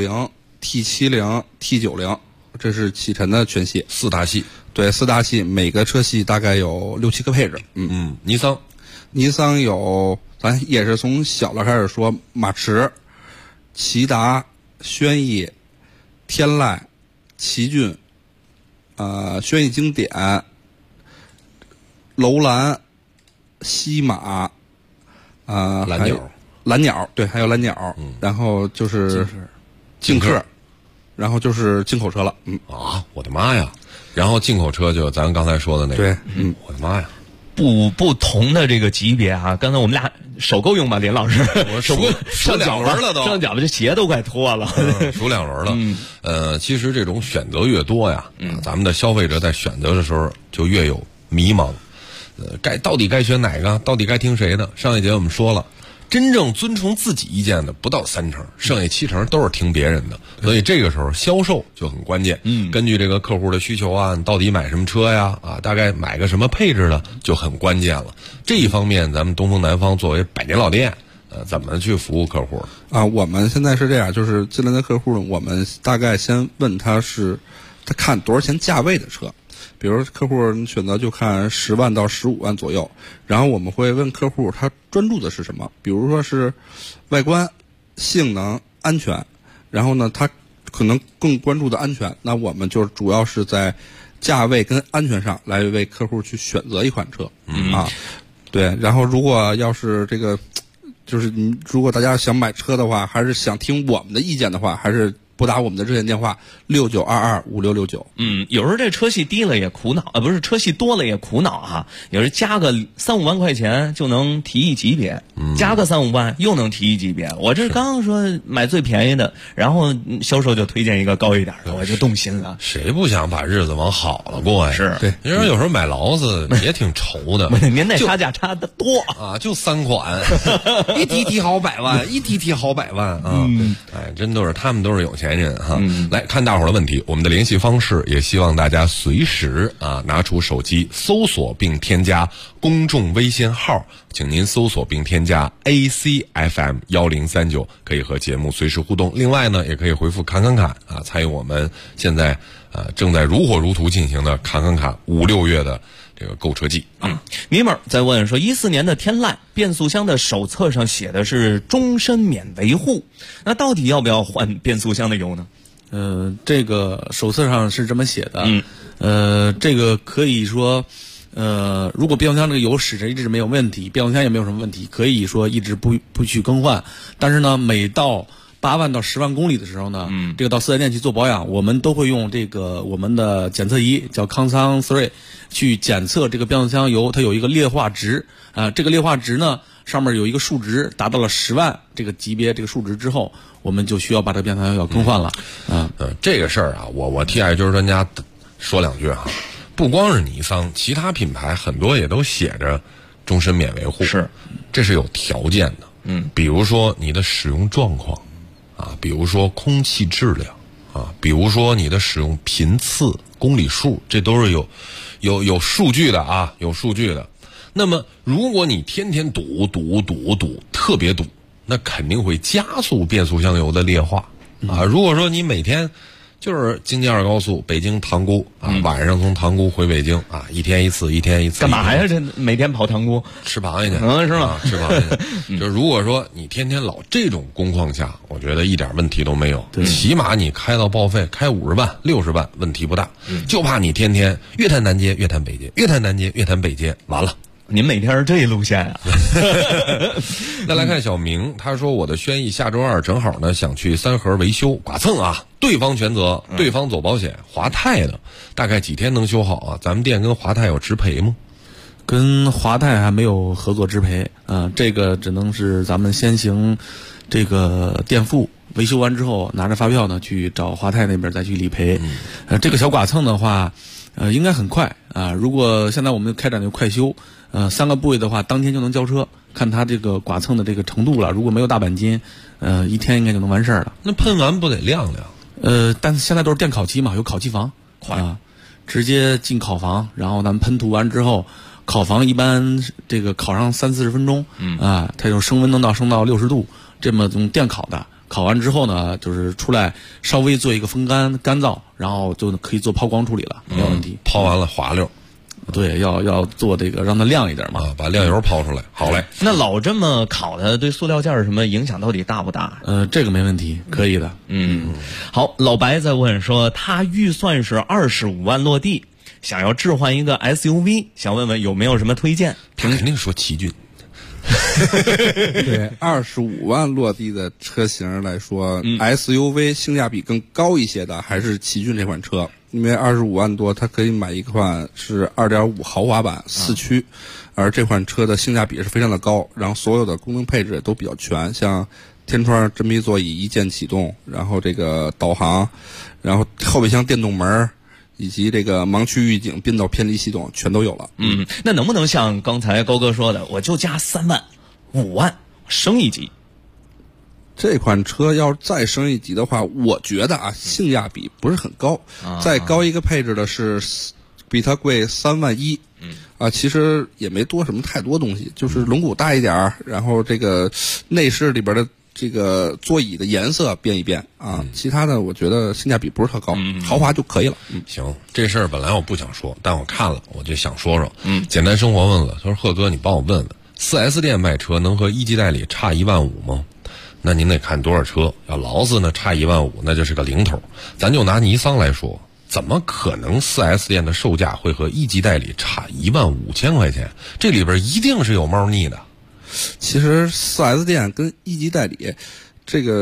D60、T70、T90， 这是启辰的全系 ，4大系。 对，4大系，每个车系大概有6、7个配置。 尼桑有，咱也是从小的开始说，马驰、骐达、轩逸、天籁、奇骏，轩逸经典、楼兰、西马，蓝鸟，对，还有蓝鸟，然后就是劲客，然后就是进口车了。 我的妈呀！然后进口车就咱刚才说的那个， 对， 我的妈呀！ 不同的这个级别啊，刚才我们俩手够用吧，林老师？ 我手上2轮了都， 上脚这鞋都快脱了， 数2轮了。其实这种选择越多呀，咱们的消费者在选择的时候就越有迷茫，到底该选哪个？到底该听谁的？上一节我们说了。真正遵从自己意见的不到3成，剩下7成都是听别人的，所以这个时候销售就很关键。根据这个客户的需求啊，你到底买什么车呀？大概买个什么配置的就很关键了。这一方面，咱们东风南方作为百年老店，怎么去服务客户啊？我们现在是这样，就是进来的客户，我们大概先问他看多少钱价位的车。比如客户你选择就看10万到15万左右，然后我们会问客户他专注的是什么，比如说是外观、性能、安全，然后呢他可能更关注的安全，那我们就主要是在价位跟安全上来为客户去选择一款车。对，然后如果要是这个就是如果大家想买车的话，还是想听我们的意见的话，还是拨打我们的热线电话69225669。 有时候这车系低了也苦恼不是车系多了也苦恼哈。有时加个3-5万块钱就能提一级别，加个3-5万又能提一级别。我这刚说买最便宜的，然后销售就推荐一个高一点的，我就动心了。 谁不想把日子往好了过呀？ 是， 对。 你说有时候买劳斯也挺愁的， 您那差价差的多啊，就3款，一提好100万，一提好100万啊！真都是他们都是有钱人哈。来看大伙儿的问题，我们的联系方式也希望大家随时拿出手机搜索并添加公众微信号，请您搜索并添加 ACFM1039，可以和节目随时互动。另外呢，也可以回复砍参与我们现在正在如火如荼进行的砍5、6月的这个购车季。 尼尔在问说，14年的天籁变速箱的手册上写的是终身免维护，那到底要不要换变速箱的油呢？ 这个手册上是这么写的。这个可以说，如果变速箱这个油使着一直没有问题，变速箱也没有什么问题，可以说一直不去更换。但是呢，每到8万到10万公里的时候呢，这个到4S店去做保养，我们都会用这个我们的检测仪叫康桑 3去检测这个变速箱油，它有一个劣化值这个劣化值呢上面有一个数值达到了10万这个级别这个数值之后，我们就需要把这个变速箱油要更换了。 这个事儿我替爱军专家说2句不光是尼桑，其他品牌很多也都写着终身免维护，这是有条件的。比如说你的使用状况比如说空气质量比如说你的使用频次、公里数，这都是有数据的有数据的。那么如果你天天堵特别堵，那肯定会加速变速箱油的劣化如果说你每天就是京津2高速北京塘沽晚上从塘沽回北京一天一次干嘛呀？这每天跑塘沽吃螃蟹去是吗？ 吃螃蟹去就如果说你天天老这种工况下，我觉得一点问题都没有，起码你开到报废开50万60万问题不大，就怕你天天越谈南街越谈北街，越谈南街越谈北街，完了。 您每天是这一路线啊？ 再来看小明，他说我的轩逸下周2正好呢想去3河维修剐蹭对方全责，对方走保险，华泰的大概几天能修好咱们店跟华泰有直赔吗？ 跟华泰还没有合作直赔这个只能是咱们先行这个垫付，维修完之后拿着发票呢去找华泰那边再去理赔。这个小剐蹭的话应该很快如果现在我们开展的快修3个部位的话当天就能交车，看他这个剐蹭的这个程度了，如果没有大钣金1天应该就能完事儿了。 那喷完不得晾晾？ 但是现在都是电烤漆嘛，有烤漆房快直接进烤房，然后咱们喷涂完之后，烤房一般这个烤上30-40分钟它就升温能升到60度，这么用电烤的，烤完之后呢就是出来稍微做一个风干燥，然后就可以做抛光处理了，没有问题。 抛完了滑溜， 对，要做这个让它亮一点嘛把亮油抛出来。好嘞。 那老这么烤的对塑料件什么影响到底大不大？ 这个没问题，可以的。 好，老白在问说他预算是25万落地，想要置换一个 SUV， 想问问有没有什么推荐？ 肯定说奇骏。 对，25万落地的车型来说，SUV 性价比更高一些的还是奇骏这款车，因为25万多，它可以买一款是2.5豪华版4驱，而这款车的性价比是非常的高，然后所有的功能配置都比较全，像天窗真皮座椅一键启动，然后这个导航，然后后备箱电动门，以及这个盲区预警、变道偏离系统全都有了。 那能不能像刚才高哥说的，我就加3万、5万升一级？ 这款车要再升一级的话，我觉得性价比不是很高。再高一个配置的是比它贵3万1。其实也没多什么太多东西，就是轮毂大一点，然后这个内饰里边的这个座椅的颜色变一变其他的我觉得性价比不是特高，豪华就可以了。 行，这事儿本来我不想说，但我看了我就想说说。简单生活问了，他说贺哥你帮我问问，4S 店卖车能和一级代理差1万5吗？那您得看多少车，要劳斯呢差1万5那就是个零头，咱就拿尼桑来说，怎么可能 4S 店的售价会和一级代理差15000块钱？这里边一定是有猫腻的。 其实 4S 店跟一级代理这个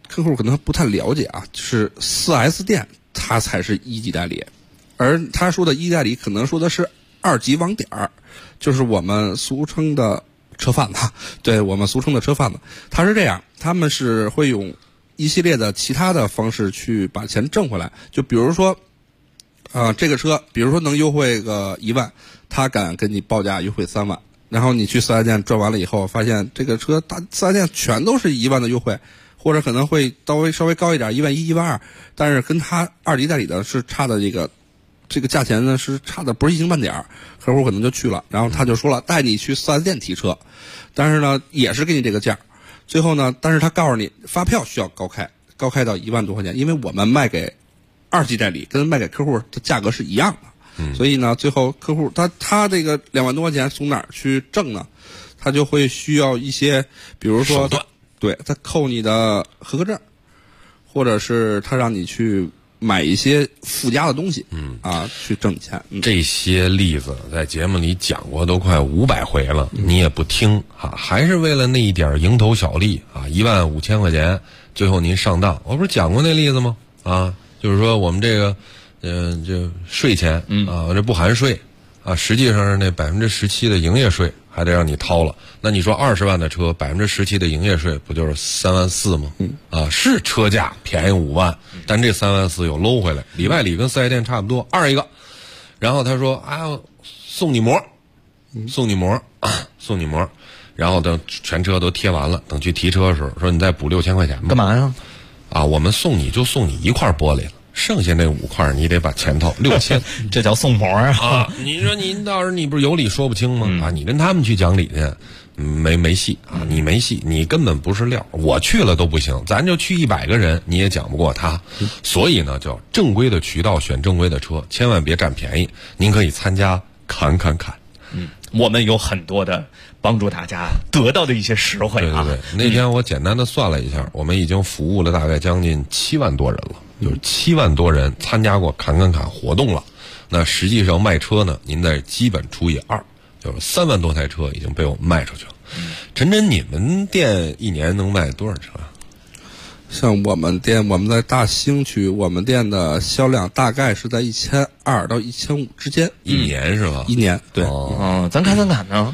客户可能不太了解啊，就是 4S 店它才是1级代理，而他说的1级代理可能说的是2级网点，就是我们俗称的车贩子，对，我们俗称的车贩子。他是这样，他们是会用一系列的其他的方式去把钱挣回来，就比如说这个车比如说能优惠个1万，他敢给你报价优惠3万，然后你去4S店转完了以后，发现这个车4S店全都是1万的优惠，或者可能会稍微高一点，1万1、1万2，但是跟他2级代理的是差的这个价钱呢是差的不是一星半点，客户可能就去了，然后他就说了带你去4S店提车，但是呢也是给你这个价，最后呢但是他告诉你发票需要高开到1万多块钱，因为我们卖给2级代理跟卖给客户的价格是一样的，所以呢最后客户他这个2万多块钱从哪儿去挣呢？他就会需要一些比如说对，他扣你的合格证，或者是他让你去买一些附加的东西，去挣钱。 这些例子在节目里讲过都快500回了，你也不听啊，还是为了那一点蝇头小利啊，15000块钱，最后您上当。我不是讲过那例子吗？啊，就是说我们这个，这税钱啊，这不含税啊，实际上是那17%的营业税还得让你掏了。那你说20万的车，17%的营业税不就是3万4吗？啊，是车价便宜5万，但这3万4又搂回来，里外里跟4S店差不多，2一个。然后他说送你膜，送你膜，然后等全车都贴完了，等去提车的时候，说你再补6000块钱吧。 干嘛呀？ 啊，我们送你1块玻璃了。剩下那5块你得把钱掏6000， 这叫送膜啊！ 你说您到时候你不是有理说不清吗？啊，你跟他们去讲理去，没戏啊！你没戏，你根本不是料。我去了都不行，咱就去100个人，你也讲不过他。所以呢，叫正规的渠道选正规的车，千万别占便宜。您可以参加砍。 我们有很多的帮助大家得到的一些实惠啊。 对，那天我简单的算了一下，我们已经服务了大概将近7万多人了。就是7万多人参加过砍活动了，那实际上卖车呢，您再基本除以2，就是3万多台车已经被我卖出去了。陈真，你们店一年能卖多少车？ 像我们店，我们在大兴区，我们店的销量大概是在1200到1500之间， 一年是吧 ？1年，对。 咱砍呢？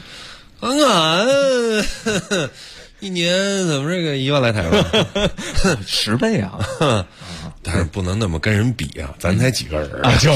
一年怎么这个1万来台吧 ？10倍啊！ 但是不能那么跟人比啊，咱才几个人啊，就是。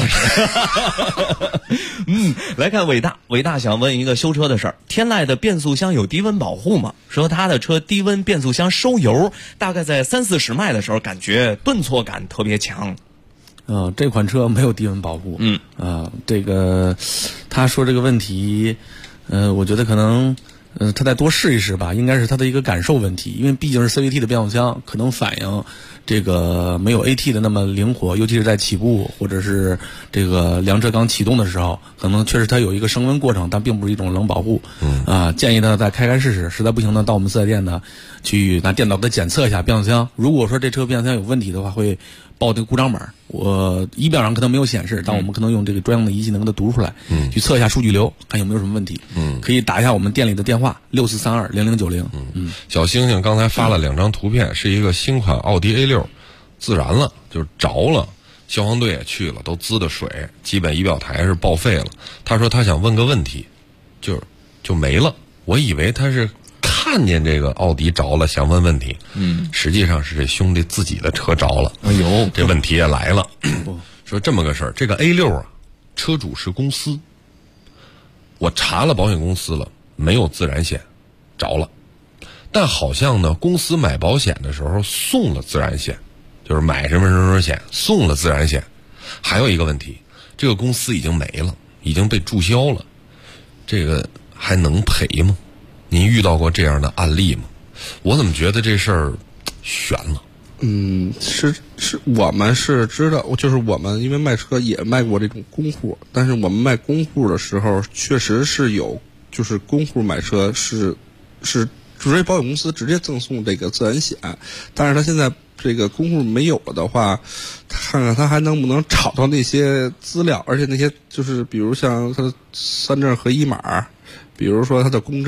来看伟大想问一个修车的事儿。天籁的变速箱有低温保护吗？说他的车低温变速箱收油，大概在30-40迈的时候，感觉顿挫感特别强。 这款车没有低温保护。这个他说这个问题，我觉得可能。他再多试一试吧，应该是他的一个感受问题，因为毕竟是 CVT 的变速箱，可能反应这个没有 AT 的那么灵活，尤其是在起步或者是这个凉车刚启动的时候，可能确实它有一个升温过程，但并不是一种冷保护。建议他再开试试，实在不行呢，到我们4S店呢去拿电脑给检测一下变速箱。如果说这车变速箱有问题的话，会报这个故障本，我仪表上可能没有显示，但我们可能用这个专用的仪器能给它读出来，去测一下数据流，看有没有什么问题。可以打一下我们店里的电话64320090。 小星星刚才发了2张图片，是一个新款奥迪 A6 自燃了，就是着了，消防队也去了，都滋的水，基本仪表台是报废了。他说他想问个问题，就没了。我以为他是看见这个奥迪着了，想问问题。实际上是这兄弟自己的车着了。 哎呦， 这问题也来了。说这么个事儿，这个 A6 啊，车主是公司，我查了保险公司了，没有自燃险，着了。但好像呢，公司买保险的时候送了自燃险，就是买什么险送了自燃险。还有一个问题，这个公司已经没了，已经被注销了，这个还能赔吗？您遇到过这样的案例吗？我怎么觉得这事儿悬了？ 是我们是知道，就是我们因为卖车也卖过这种公户，但是我们卖公户的时候确实是有，就是公户买车是直接保险公司直接赠送这个自燃险，但是他现在这个公户没有了的话，看看他还能不能找到那些资料，而且那些就是比如像他的3证合一码，比如说他的公章，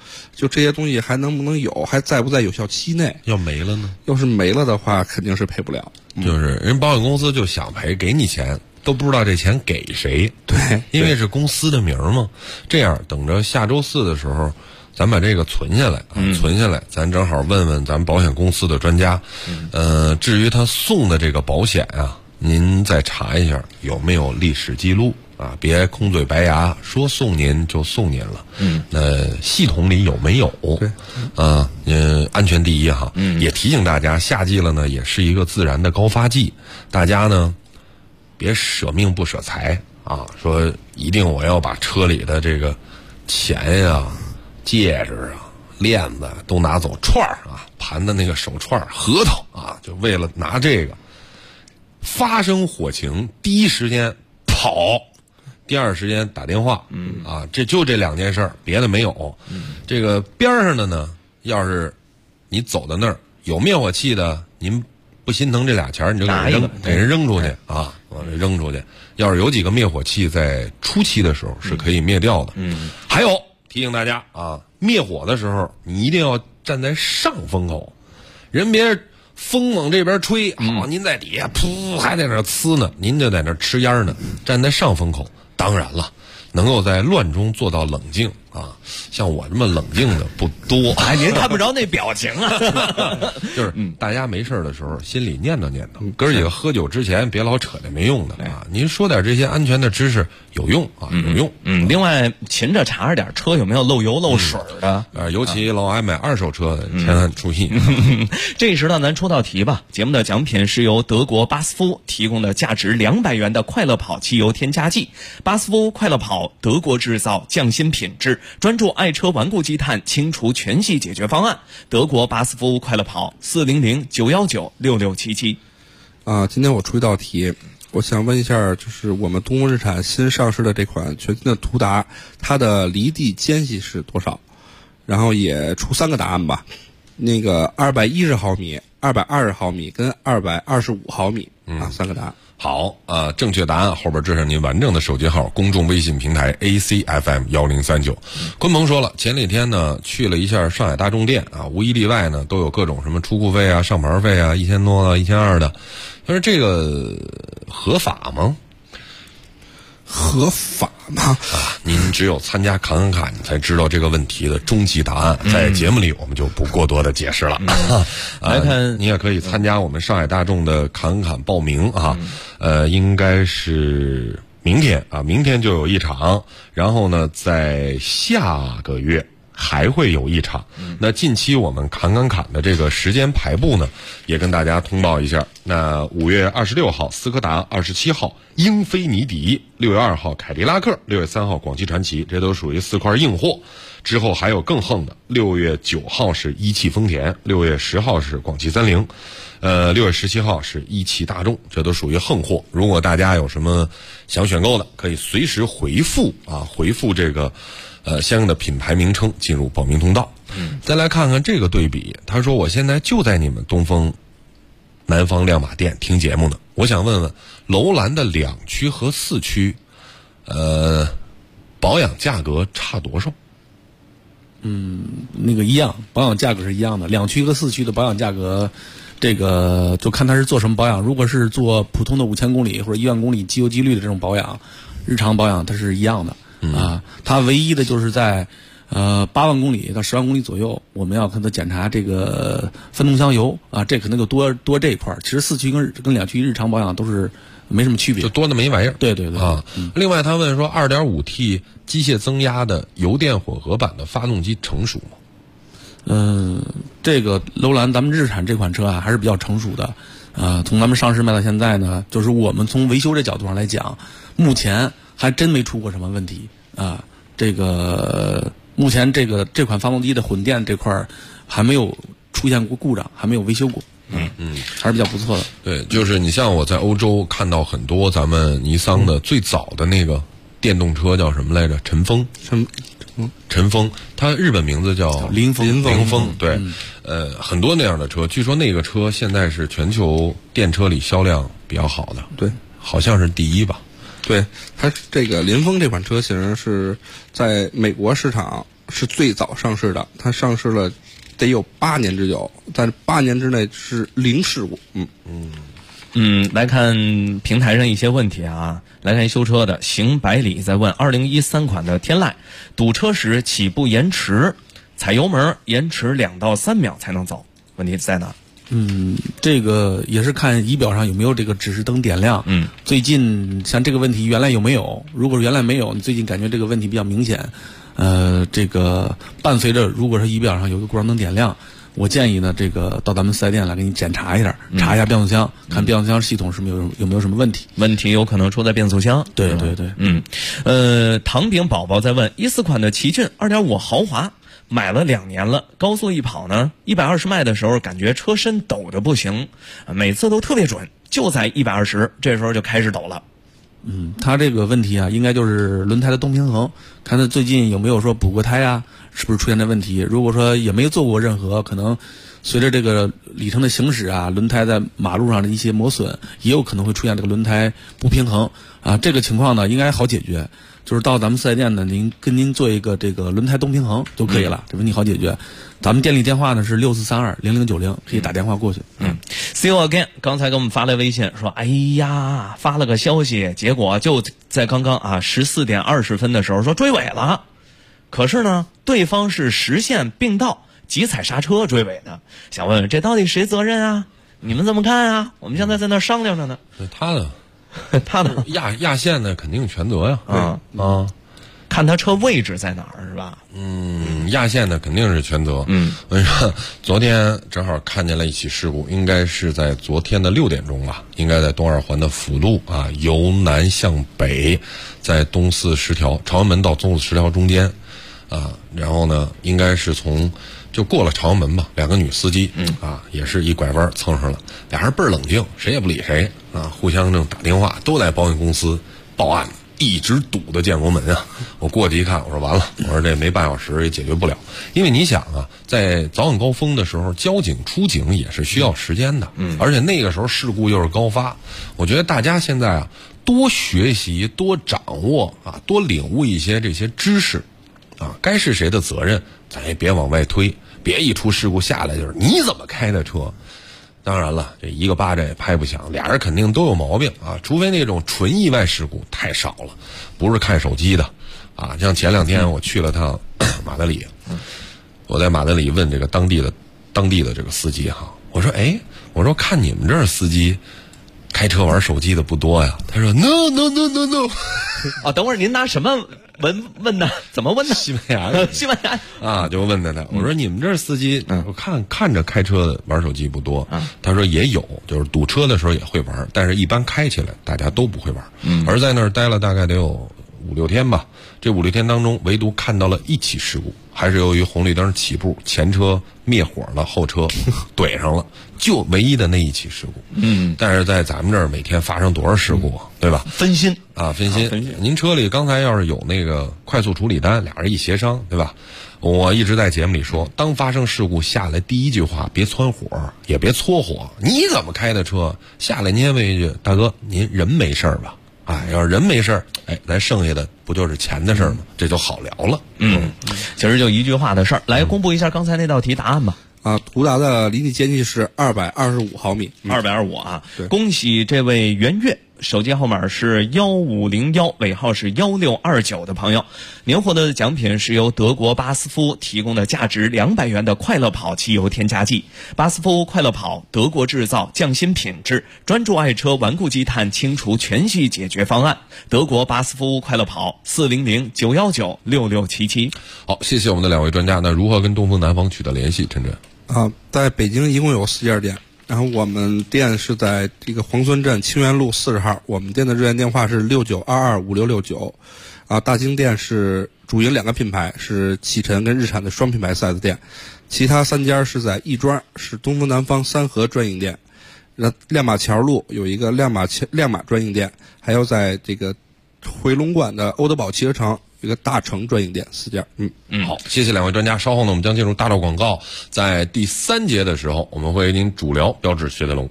就这些东西还能不能有，还在不在有效期内？ 要没了呢？ 要是没了的话，肯定是赔不了。 就是人保险公司就想赔，给你钱都不知道这钱给谁。 对， 因为是公司的名嘛。这样等着下周4的时候，咱把这个存下来，存下来，咱正好问问咱们保险公司的专家。至于他送的这个保险啊，您再查一下有没有历史记录啊，别空嘴白牙说送您就送您了。那系统里有没有？ 对， 安全第一哈。也提醒大家，夏季了呢，也是一个自然的高发季，大家呢别舍命不舍财啊，说一定我要把车里的这个钱呀、戒指啊、链子都拿走，串儿啊，盘的那个手串、核桃啊，就为了拿这个。发生火情，第一时间跑，第二时间打电话。这就这2件事儿，别的没有。这个边上的呢，要是你走到那儿有灭火器的，您不心疼这俩钱，你就给人扔出去啊，往这扔出去。要是有几个灭火器在初期的时候是可以灭掉的。还有提醒大家啊，灭火的时候你一定要站在上风口，人别风往这边吹，您在底下噗还在那呲呢，您就在那吃烟呢，站在上风口。当然了，能够在乱中做到冷静啊，像我这么冷静的不多。 您看不着那表情啊。 就是大家没事的时候心里念叨念叨，哥儿几个喝酒之前别老扯这没用的啊，您说点这些安全的知识有用啊，有用。 另外勤着查着点车有没有漏油漏水的， 尤其老爱买2手车的，千万注意。 这时呢，咱出道题吧。节目的奖品是由德国巴斯夫提供的价值200元的快乐跑汽油添加剂。巴斯夫快乐跑，德国制造，匠心品质，专注爱车顽固积碳清除全系解决方案。德国巴斯夫快乐跑，400-919-6677。 今天我出一道题，我想问一下，就是我们东风日产新上市的这款全新的途达，它的离地间隙是多少？然后也出3个答案吧。那个210毫米、220毫米跟225毫米3个答案。 好，正确答案后边缀上您完整的手机号，公众微信平台 ACFM1039。鲲鹏说了，前几天呢去了一下上海大众店啊，无一例外呢都有各种什么出库费啊、上牌费啊，1000多啊、1200的。但是这个合法吗？ 合法吗？ 您只有参加侃侃侃，你才知道这个问题的终极答案。在节目里我们就不过多的解释了。来看，你也可以参加我们上海大众的侃侃报名啊。应该是明天啊，明天就有一场，然后呢，在下个月还会有一场。那近期我们侃侃侃的这个时间排布呢，也跟大家通报一下。那5月26号斯柯达，27号英菲尼迪，6月2号凯迪拉克，6月3号广汽传祺，这都属于4块硬货。之后还有更横的，6月9号是一汽丰田，6月10号是广汽30，6月17号是一汽大众，这都属于横货。如果大家有什么想选购的，可以随时回复这个相应的品牌名称进入报名通道。再来看看这个对比，他说我现在就在你们东风南方亮马店听节目呢，我想问问楼兰的2驱和4驱保养价格差多少？ 那个一样，保养价格是一样的。2驱和4驱的保养价格，这个就看它是做什么保养。如果是做普通的5000公里或者1万公里机油机滤的这种保养，日常保养它是一样的。它唯一的就是在8万公里到10万公里左右，我们要跟它检查这个分动箱油啊，这可能就多这一块。其实4驱跟2驱日常保养都是没什么区别， 就多那么一玩意儿。 对对对啊。另外他问说 2.5T 机械增压的油电混合版的发动机成熟吗？ 这个楼兰咱们日产这款车啊还是比较成熟的。从咱们上市卖到现在呢，就是我们从维修这角度上来讲，目前还真没出过什么问题啊。这个目前这款发动机的混电这块还没有出现过故障，还没有维修过。还是比较不错的。 对，就是你像我在欧洲看到很多咱们尼桑的最早的那个电动车叫什么来着？晨风，它日本名字叫凌风。 对，很多那样的车，据说那个车现在是全球电车里销量比较好的， 对， 好像是第1吧。 对，它这个凌风这款车型是在美国市场是最早上市的，它上市了得有8年之久，在8年之内是零事故。 来看平台上一些问题啊，来看修车的行百里在问2013款的天籁堵车时起步延迟，踩油门延迟2到3秒才能走，问题在哪？ 这个也是看仪表上有没有这个指示灯点亮。最近像这个问题原来有没有？如果原来没有，你最近感觉这个问题比较明显，这个伴随着如果是仪表上有个故障灯点亮，我建议呢，这个到咱们4S店来给你检查一下，查一下变速箱，看变速箱系统是有没有什么问题。 问题有可能出在变速箱。 对。 糖饼宝宝在问14款的奇骏 2.5 豪华。买了2年了，高速一跑呢，120迈的时候感觉车身抖得不行，每次都特别准，就在120，这时候就开始抖了。 他这个问题啊，应该就是轮胎的动平衡，看他最近有没有说补过胎啊，是不是出现这问题？如果说也没做过任何，可能随着这个里程的行驶啊，轮胎在马路上的一些磨损，也有可能会出现这个轮胎不平衡啊。这个情况呢，应该好解决。就是到咱们4S店呢，您做一个这个轮胎动平衡就可以了，这问题好解决。咱们店里电话呢是64320090，可以打电话过去。 See you again。刚才给我们发来微信说，哎呀，发了个消息，结果就在刚刚14点20分的时候说追尾了，可是呢，对方是实线并道，急踩刹车追尾的。想问问这到底谁责任啊？你们怎么看啊？我们现在在那商量着呢。 他的压线呢，肯定全责呀。 看他车位置在哪儿是吧？ 压线呢肯定是全责。我跟你说，昨天正好看见了一起事故，应该是在昨天的6点钟吧，应该在东二环的辅路由南向北，在东四十条朝阳门到东四十条中间然后呢，应该是就过了朝阳门吧，两个女司机也是一拐弯蹭上了，俩人倍儿冷静，谁也不理谁互相正打电话，都在保险公司报案，一直堵的建国门啊！我过去一看，我说完了，我说这没半小时也解决不了，因为你想在早晚高峰的时候，交警出警也是需要时间的，而且那个时候事故又是高发，我觉得大家现在多学习、多掌握多领悟一些这些知识该是谁的责任，咱也别往外推，别一出事故下来就是你怎么开的车。当然了，这一个巴掌也拍不响，俩人肯定都有毛病除非那种纯意外事故太少了，不是看手机的像前2天我去了趟马德里，我在马德里问这个当地的这个司机我说看你们这儿司机开车玩手机的不多呀，他说 no 等会儿您拿什么问呢？怎么问呢？ 西班牙就问他我说你们这司机我看着开车的玩手机不多他说也有，就是堵车的时候也会玩，但是一般开起来大家都不会玩而在那儿待了大概得有5-6天吧，这5-6天当中唯独看到了1起事故，还是由于红绿灯起步，前车灭火了，后车怼上了，就唯一的那1起事故但是在咱们这儿每天发生多少事故对吧？ 分心。 您车里刚才要是有那个快速处理单，俩人一协商对吧？我一直在节目里说，当发生事故下来第一句话别蹿火，也别搓火，你怎么开的车？下来您先问一句，大哥您人没事吧？要是人没事咱剩下的不就是钱的事吗？这就好聊了。 其实就一句话的事儿。来公布一下刚才那道题答案吧。 途达的离地间距是225毫米 ，225恭喜这位袁月，手机号码是1501，尾号是1629的朋友，您获得的奖品是由德国巴斯夫提供的价值200元的快乐跑汽油添加剂。巴斯夫快乐跑，德国制造，匠心品质，专注爱车顽固积碳清除全系解决方案。德国巴斯夫快乐跑，400-919-6677。 好，谢谢我们的2位专家。那如何跟东风南方取得联系？陈真在北京一共有4家店，然后我们店是在这个黄村镇清源路40号，我们店的热线电话是69225669。大兴店是主营2个品牌，是启辰跟日产的双品牌4S店，其他3家是在亦庄，是东风南方3河专营店，亮马桥路有一个亮马专营店，还有在这个回龙观的欧德宝汽车城一个大成专营店，4家。 好，谢谢2位专家。稍后呢，我们将进入大道广告，在第3节的时候，我们会为您主聊标致雪铁龙。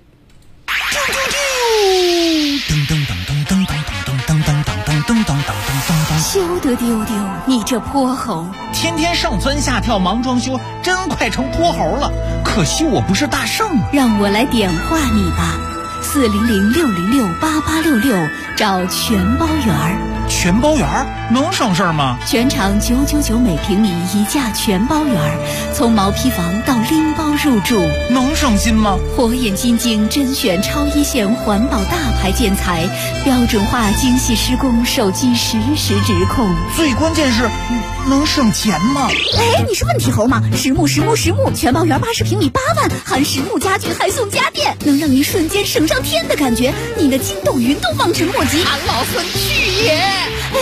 休得丢丢，你这泼猴！ 天天上蹿下跳忙装修，真快成泼猴了。可惜我不是大圣啊。 让我来点化你吧，400-606-8866，找全包园儿。 全包园儿能省事儿吗？ 全场999每平米一价全包园儿，从毛坯房到拎包入住， 能省心吗？ 火眼金睛甄选超一线环保大牌建材，标准化精细施工，手机实时直控。 最关键是能省钱吗？ 哎，你是问题猴吗？实木全包园80平米8万，含实木家具还送家电，能让您瞬间省上天的感觉。你的筋斗云都望尘莫及。 俺老孙去也！ 哎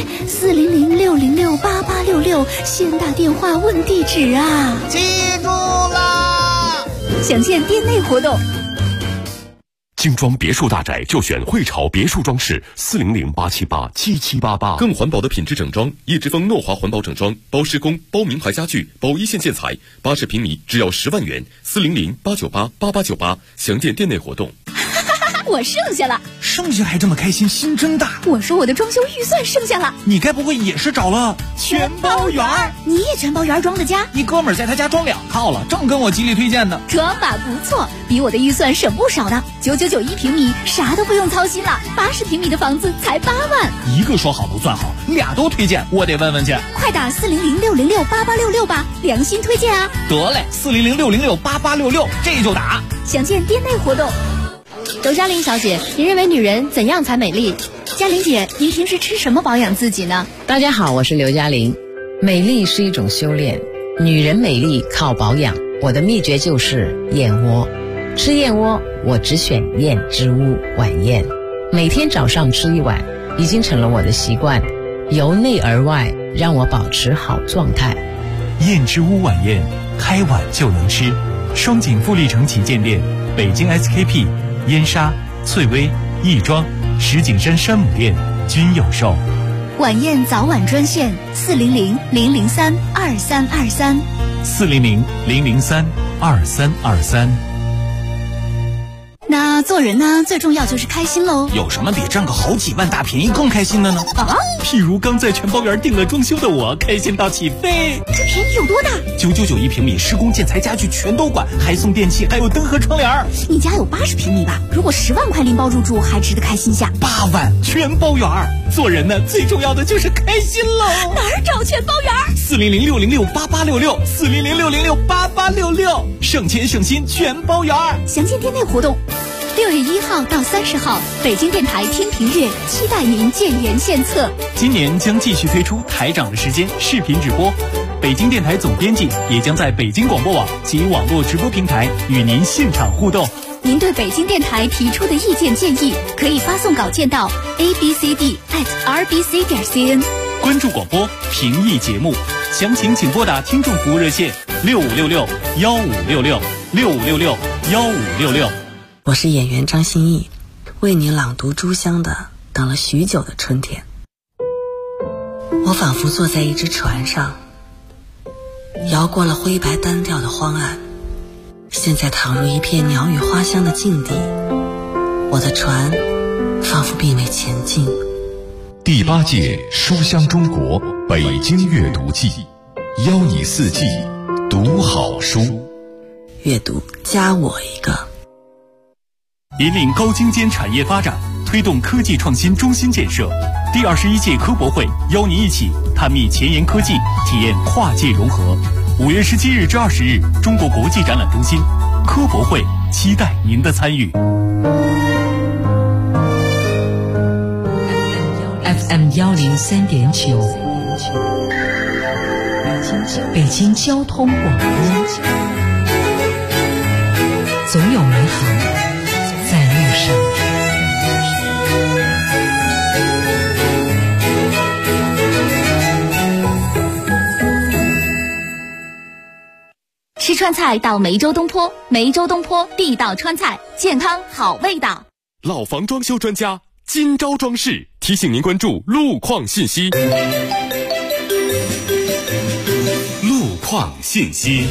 ，400-606-8866，先打电话问地址啊！ 记住啦！ 详见店内活动。 精装别墅大宅就选汇潮别墅装饰，400-878-7788。 更环保的品质整装，一直风诺华环保整装，包施工、包名牌家具、包一线建材，80平米只要10万元，400-898-8898。详见店内活动。 我剩下了， 剩下还这么开心，心真大。 我说我的装修预算剩下了， 你该不会也是找了全包园？你也全包园装的家？ 一哥们儿在他家装2套了，正跟我极力推荐呢。 装法不错，比我的预算省不少的，999平米，啥都不用操心了。80平米的房子才8万。 一个说好不算好，俩都推荐，我得问问去。 快打400-606-8866吧，良心推荐啊！ 得嘞，400-606-8866，这就打。 详见店内活动。 刘嘉玲小姐，您认为女人怎样才美丽？ 嘉玲姐，您平时吃什么保养自己呢？ 大家好，我是刘嘉玲。美丽是一种修炼，女人美丽靠保养。我的秘诀就是燕窝。吃燕窝，我只选燕之屋晚宴，每天早上吃1碗，已经成了我的习惯，由内而外让我保持好状态。 燕之屋晚宴，开碗就能吃。双井富力城旗舰店、北京 SKP、燕莎、翠微、亦庄、石景山山姆店均有售。 晚宴早晚专线400-003-2323。 400-003-2323。 那做人呢，最重要就是开心喽。 有什么比占个好几万大便宜更开心的呢？ 啊， 譬如刚在全包园订了装修的我，开心到起飞。 这便宜有多大 ？999一平米，施工建材家具全都管，还送电器，还有灯和窗帘。 你家有80平米吧？如果10万块拎包入住，还值得开心下。 8万全包园。 做人呢，最重要的就是开心喽。 哪儿找全包园 ？400-606-8866，400-606-8866，省钱省心全包园。 详见店内活动。6月1号到30号，北京电台天平月期待您建言献策。 今年将继续推出台长的时间视频直播，北京电台总编辑也将在北京广播网及网络直播平台与您现场互动。 您对北京电台提出的意见建议，可以发送稿件到 abcd@rbc.cn。 关注广播，评议节目，详情请拨打听众服务热线6566-1566，6566-1566。 我是演员张歆艺，为你朗读朱湘的《等了许久的春天》。我仿佛坐在一只船上，摇过了灰白单调的荒岸，现在躺入一片鸟语花香的境地，我的船仿佛并未前进。 第8届书香中国北京阅读季，邀你4季读好书， 阅读加我一个。 引领高精尖产业发展，推动科技创新中心建设。第21届科博会邀您一起探秘前沿科技，体验跨界融合。5月17日至20日，中国国际展览中心科博会，期待您的参与。 FM 103.9，北京交通广播，总有美好在路上。 吃川菜到梅州东坡，梅州东坡地道川菜，健康好味道。 老房装修专家金朝装饰提醒您关注路况信息。路况信息。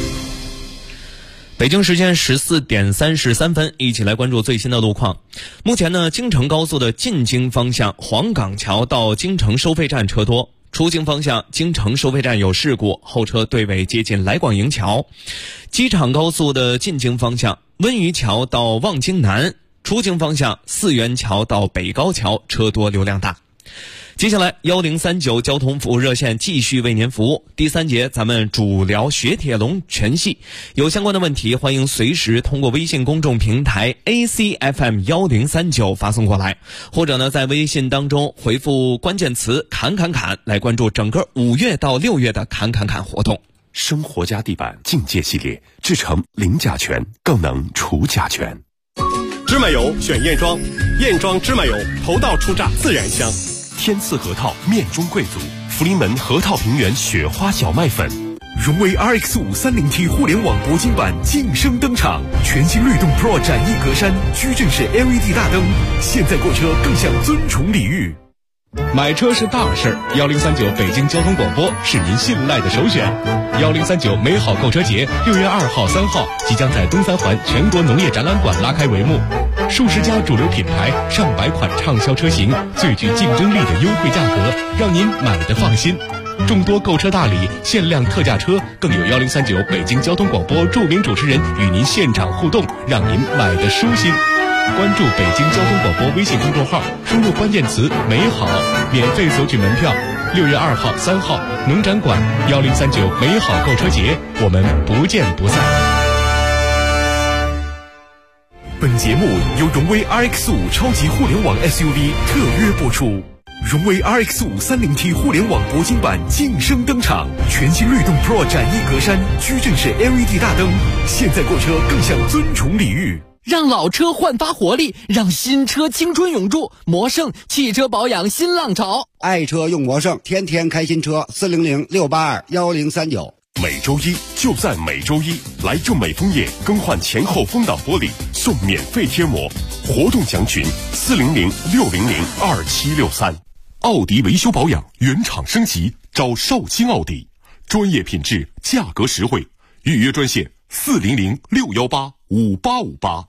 北京时间14点33分，一起来关注最新的路况。目前呢，京承高速的进京方向黄岗桥到京承收费站车多， 出京方向京城收费站有事故，后车对尾接近来广营桥。机场高速的进京方向温榆桥到望京南，出京方向四元桥到北高桥车多流量大。接下来1039交通服务热线继续为您服务。第3节咱们主聊雪铁龙全系，有相关的问题欢迎随时通过微信公众平台 ACFM1039 发送过来，或者呢在微信当中回复关键词砍砍砍来关注整个5月到6月的砍砍砍活动。 生活家地板境界系列，制成零甲醛，更能除甲醛。 芝麻油选燕庄，燕庄芝麻油头道出榨自然香。 天赐核桃面中贵族，福临门核桃平原雪花小麦粉。 荣威 RX530T 互联网铂金版晋升登场，全新律动 Pro 展翼格栅，矩阵式 LED 大灯，现在购车更享尊崇礼遇。 买车是大事，1039北京交通广播是您信赖的首选。1039美好购车节6月2号、3号即将在东三环全国农业展览馆拉开帷幕，数十家主流品牌、上百款畅销车型，最具竞争力的优惠价格，让您买得放心。众多购车大礼、限量特价车，更有1039北京交通广播著名主持人与您现场互动，让您买得舒心。关注北京交通广播微信公众号，输入关键词“美好”，免费索取门票。6月2号、3号，农展馆1039美好购车节，我们不见不散。 本节目由荣威 RX5 超级互联网 SUV 特约播出。荣威 RX530T 互联网铂金版晋升登场，全新律动 Pro 展翼格栅，矩阵式 LED 大灯，现在购车更享尊崇礼遇。 让老车焕发活力，让新车青春永驻。魔胜汽车保养新浪潮， 爱车用魔胜，天天开新车，400-682-1039。 每周一就在每周一，来正美枫叶更换前后风挡玻璃送免费贴膜，活动详询400-600-2763。奥迪维修保养原厂升级，找绍兴奥迪，专业品质，价格实惠，预约专线400-618-5858。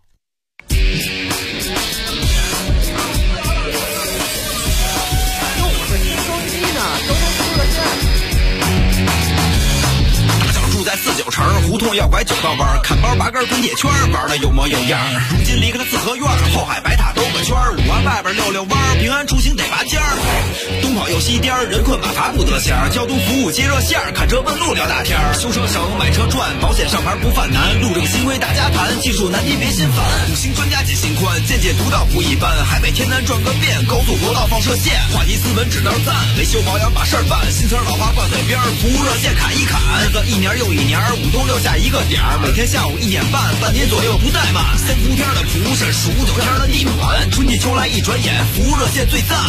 在49城胡同要拐9道弯，看包拔根滚铁圈，玩的有模有样。如今离开了四合院，后海白塔兜个圈，5环外边溜弯，平安出行得拔尖儿。东跑又西颠，人困马乏不得闲。交通服务接热线，看车问路聊大天。修车省，买车赚，保险上牌不犯难。路政新规大家谈，技术难题别心烦。5星专家解心宽，见解独到不一般。海北天南转个遍，高速国道放射线，话题斯文指道赞，维修保养把事儿办。新车老花挂嘴边，服务热线砍一砍。日子一年又一年，5都留下一个点儿，每天下午1点半，半年左右不怠慢。3伏天的蒲是数9天的地暖，春季秋来一转眼，服务热线最赞。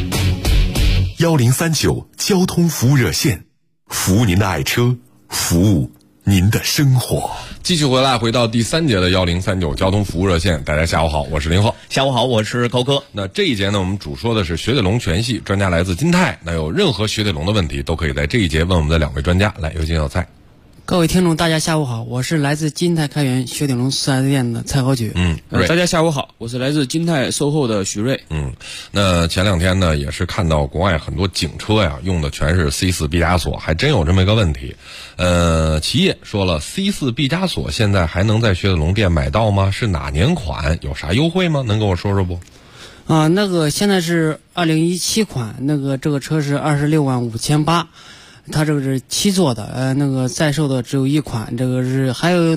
1039交通服务热线，服务您的爱车，服务您的生活。 继续回到第3节的1039交通服务热线，大家下午好，我是林鹤。 下午好，我是高哥。 那这一节呢，我们主说的是雪铁龙全系，专家来自金泰。那有任何雪铁龙的问题，都可以在这一节问我们的2位专家。来，有请小蔡。 各位听众，大家下午好，我是来自金泰开源雪铁龙4S店的蔡和举。 大家下午好，我是来自金泰售后的许瑞。 那前2天呢，也是看到国外很多警车呀，用的全是 C4 毕加索，还真有这么一个问题。企业说了 ，C4 毕加索现在还能在雪铁龙店买到吗？是哪年款？有啥优惠吗？能跟我说说不？ 那个现在是2017款，这个车是265800。它这个是7座的，在售的只有1款，这个是还有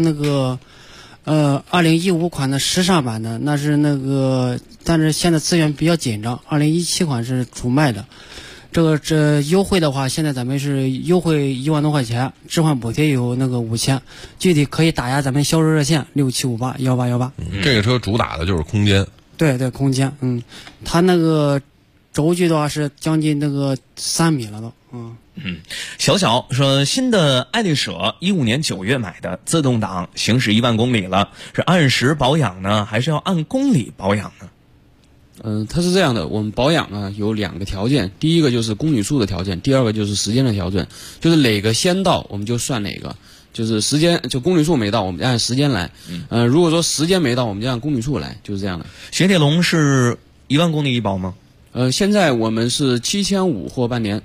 2015款的时尚版的，那是但是现在资源比较紧张，2017款是主卖的。这优惠的话，现在咱们是优惠1万多块钱，置换补贴有5000，具体可以打压咱们销售热线67581818。 这个车主打的就是空间。 对，空间，它轴距的话是将近3米了都， 小小说新的爱丽舍15年9月买的自动挡，行驶1万公里了，是按时保养呢，还是要按公里保养呢？ 它是这样的，我们保养啊有2个条件，第一个就是公里数的条件，第二个就是时间的条件，就是哪个先到我们就算哪个，就是时间就公里数没到我们就按时间来，如果说时间没到我们就按公里数来，就是这样的。 雪铁龙是1万公里一保吗？ 现在我们是7500或半年。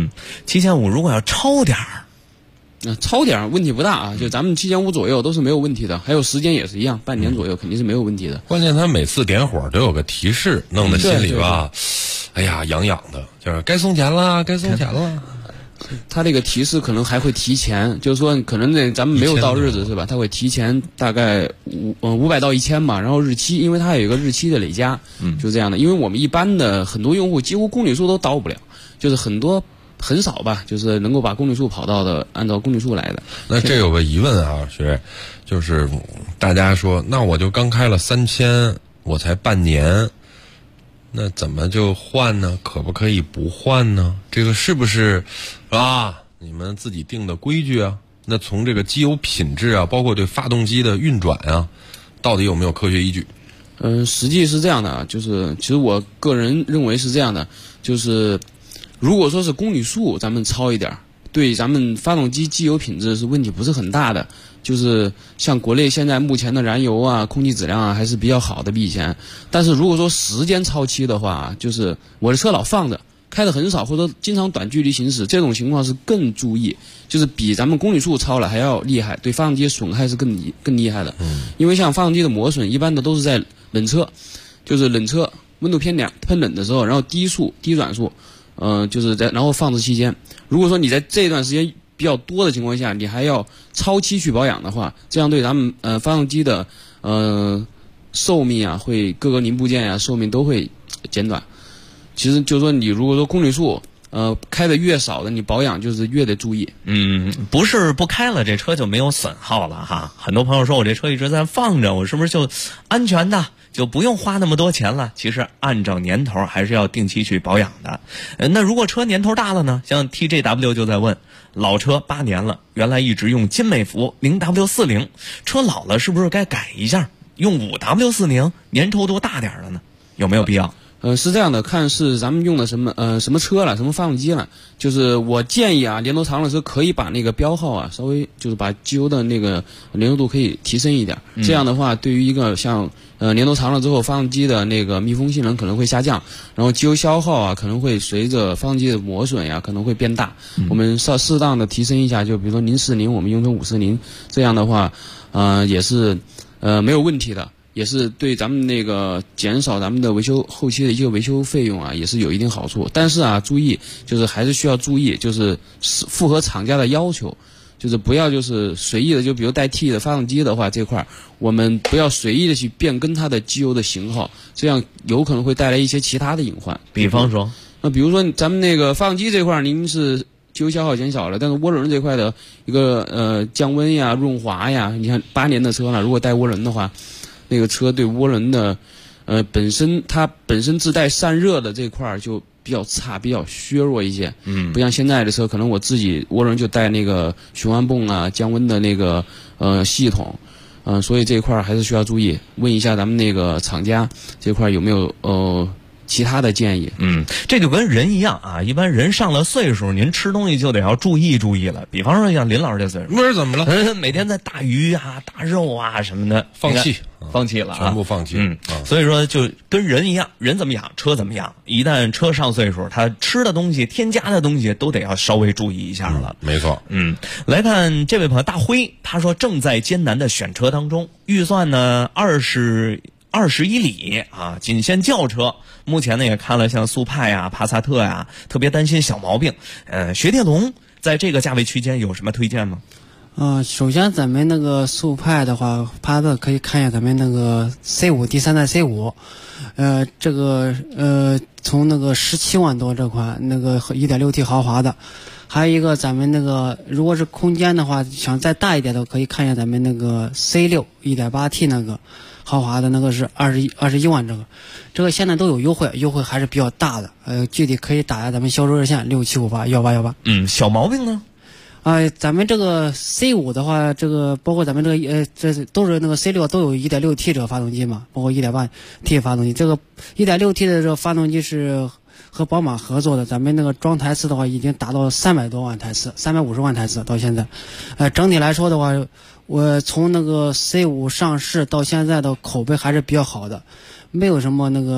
7500如果要超点儿。 超点问题不大啊，就咱们7500左右都是没有问题的，还有时间也是一样，半年左右肯定是没有问题的。 关键他每次点火都有个提示，弄得心里吧，哎呀痒痒的，就是该送钱了，该送钱了。 他这个提示可能还会提前，就是说可能咱们没有到日子是吧？他会提前大概500到1000吧，然后日期，因为它有一个日期的累加，就这样的。因为我们一般的很多用户几乎公里数都到不了，就是很少吧，就是能够把公里数跑到的，按照公里数来的。 那这有个疑问啊，学伟，就是大家说，那我就刚开了3000，我才半年，那怎么就换呢？可不可以不换呢？这个是不是你们自己定的规矩啊？那从这个机油品质啊，包括对发动机的运转啊，到底有没有科学依据？ 实际是这样的啊，就是其实我个人认为是这样的，就是如果说是公里数咱们超一点，对咱们发动机机油品质是问题不是很大的。就是像国内现在目前的燃油啊、空气质量啊还是比较好的，比以前。但是如果说时间超期的话，就是我的车老放着，开的很少，或者经常短距离行驶，这种情况是更注意，就是比咱们公里数超了还要厉害，对发动机损害是更厉害的。因为像发动机的磨损，一般的都是在冷车，就是冷车温度偏冷的时候，然后低转速，就是然后放置期间，如果说你在这段时间比较多的情况下，你还要超期去保养的话，这样对咱们发动机的寿命啊，会各个零部件啊寿命都会减短。其实就是说，你如果说公里数开的越少的，你保养就是越得注意。 不是不开了这车就没有损耗了哈。很多朋友说我这车一直在放着，我是不是就安全的？就不用花那么多钱了。其实按照年头还是要定期去保养的。那如果车年头大了呢？像 TJW 就在问，老车8年了，原来一直用金美孚 0W40， 车老了是不是该改一下，用 5W40， 年头多大点了呢？有没有必要？ 是这样的，看是咱们用的什么车了，什么发动机了。就是我建议啊，年头长的车可以把那个标号啊，稍微就是把机油的那个粘稠度可以提升一点。这样的话，对于一个像年头长了之后，发动机的那个密封性能可能会下降，然后机油消耗啊可能会随着发动机的磨损呀可能会变大。我们适当的提升一下，就比如说040，我们用成540，这样的话，也是没有问题的。也是对咱们那个减少咱们的后期的一个维修费用啊，也是有一定好处。但是啊，注意，就是还是需要注意，就是符合厂家的要求，就是不要就是随意的，就比如带 T 的发动机的话，这块我们不要随意的去变更它的机油的型号，这样有可能会带来一些其他的隐患。 比方说， 比如说咱们那个发动机这块，您是机油消耗减少了，但是涡轮这块的一个降温呀、润滑呀，你看8年的车了，如果带涡轮的话。那个车对涡轮的，它本身自带散热的这块就比较差，比较削弱一些。不像现在的车，可能我自己涡轮就带那个循环泵啊、降温的那个系统，所以这块还是需要注意。问一下咱们那个厂家这块有没有其他的建议。 这就跟人一样啊，一般人上了岁数，您吃东西就得要注意了。比方说像林老师这岁数， 不是怎么了？ 每天在大鱼啊、大肉啊什么的，放弃了， 全部放弃。 所以说就跟人一样，人怎么养，车怎么养。一旦车上岁数，他吃的东西、添加的东西都得要稍微注意一下了。 没错。 来看这位朋友大辉，他说正在艰难的选车当中，预算呢21里啊，仅限轿车。目前呢也看了像速派啊、帕萨特呀，特别担心小毛病。雪铁龙在这个价位区间有什么推荐吗？ 首先咱们那个速派的话，帕萨特可以看一下咱们那个 C5 第3代 C5，这个从那个17万多这款那个 1.6T 豪华的。还有一个咱们那个如果是空间的话，想再大一点的可以看一下咱们那个 C6 1.8T 那个豪华的，那个是21万，这个现在都有优惠还是比较大的。具体可以打下咱们销售热线67581818。 小毛病呢？ 咱们这个 C5 的话，这个包括咱们这个这都是那个 C6 都有 1.6T 这个发动机嘛，包括 1.8T 发动机。这个 1.6T 的这个发动机是和宝马合作的，咱们那个装台次的话已经达到300多万台次，350万台次到现在。整体来说的话，我从那个 C5 上市到现在的口碑还是比较好的，没有什么那个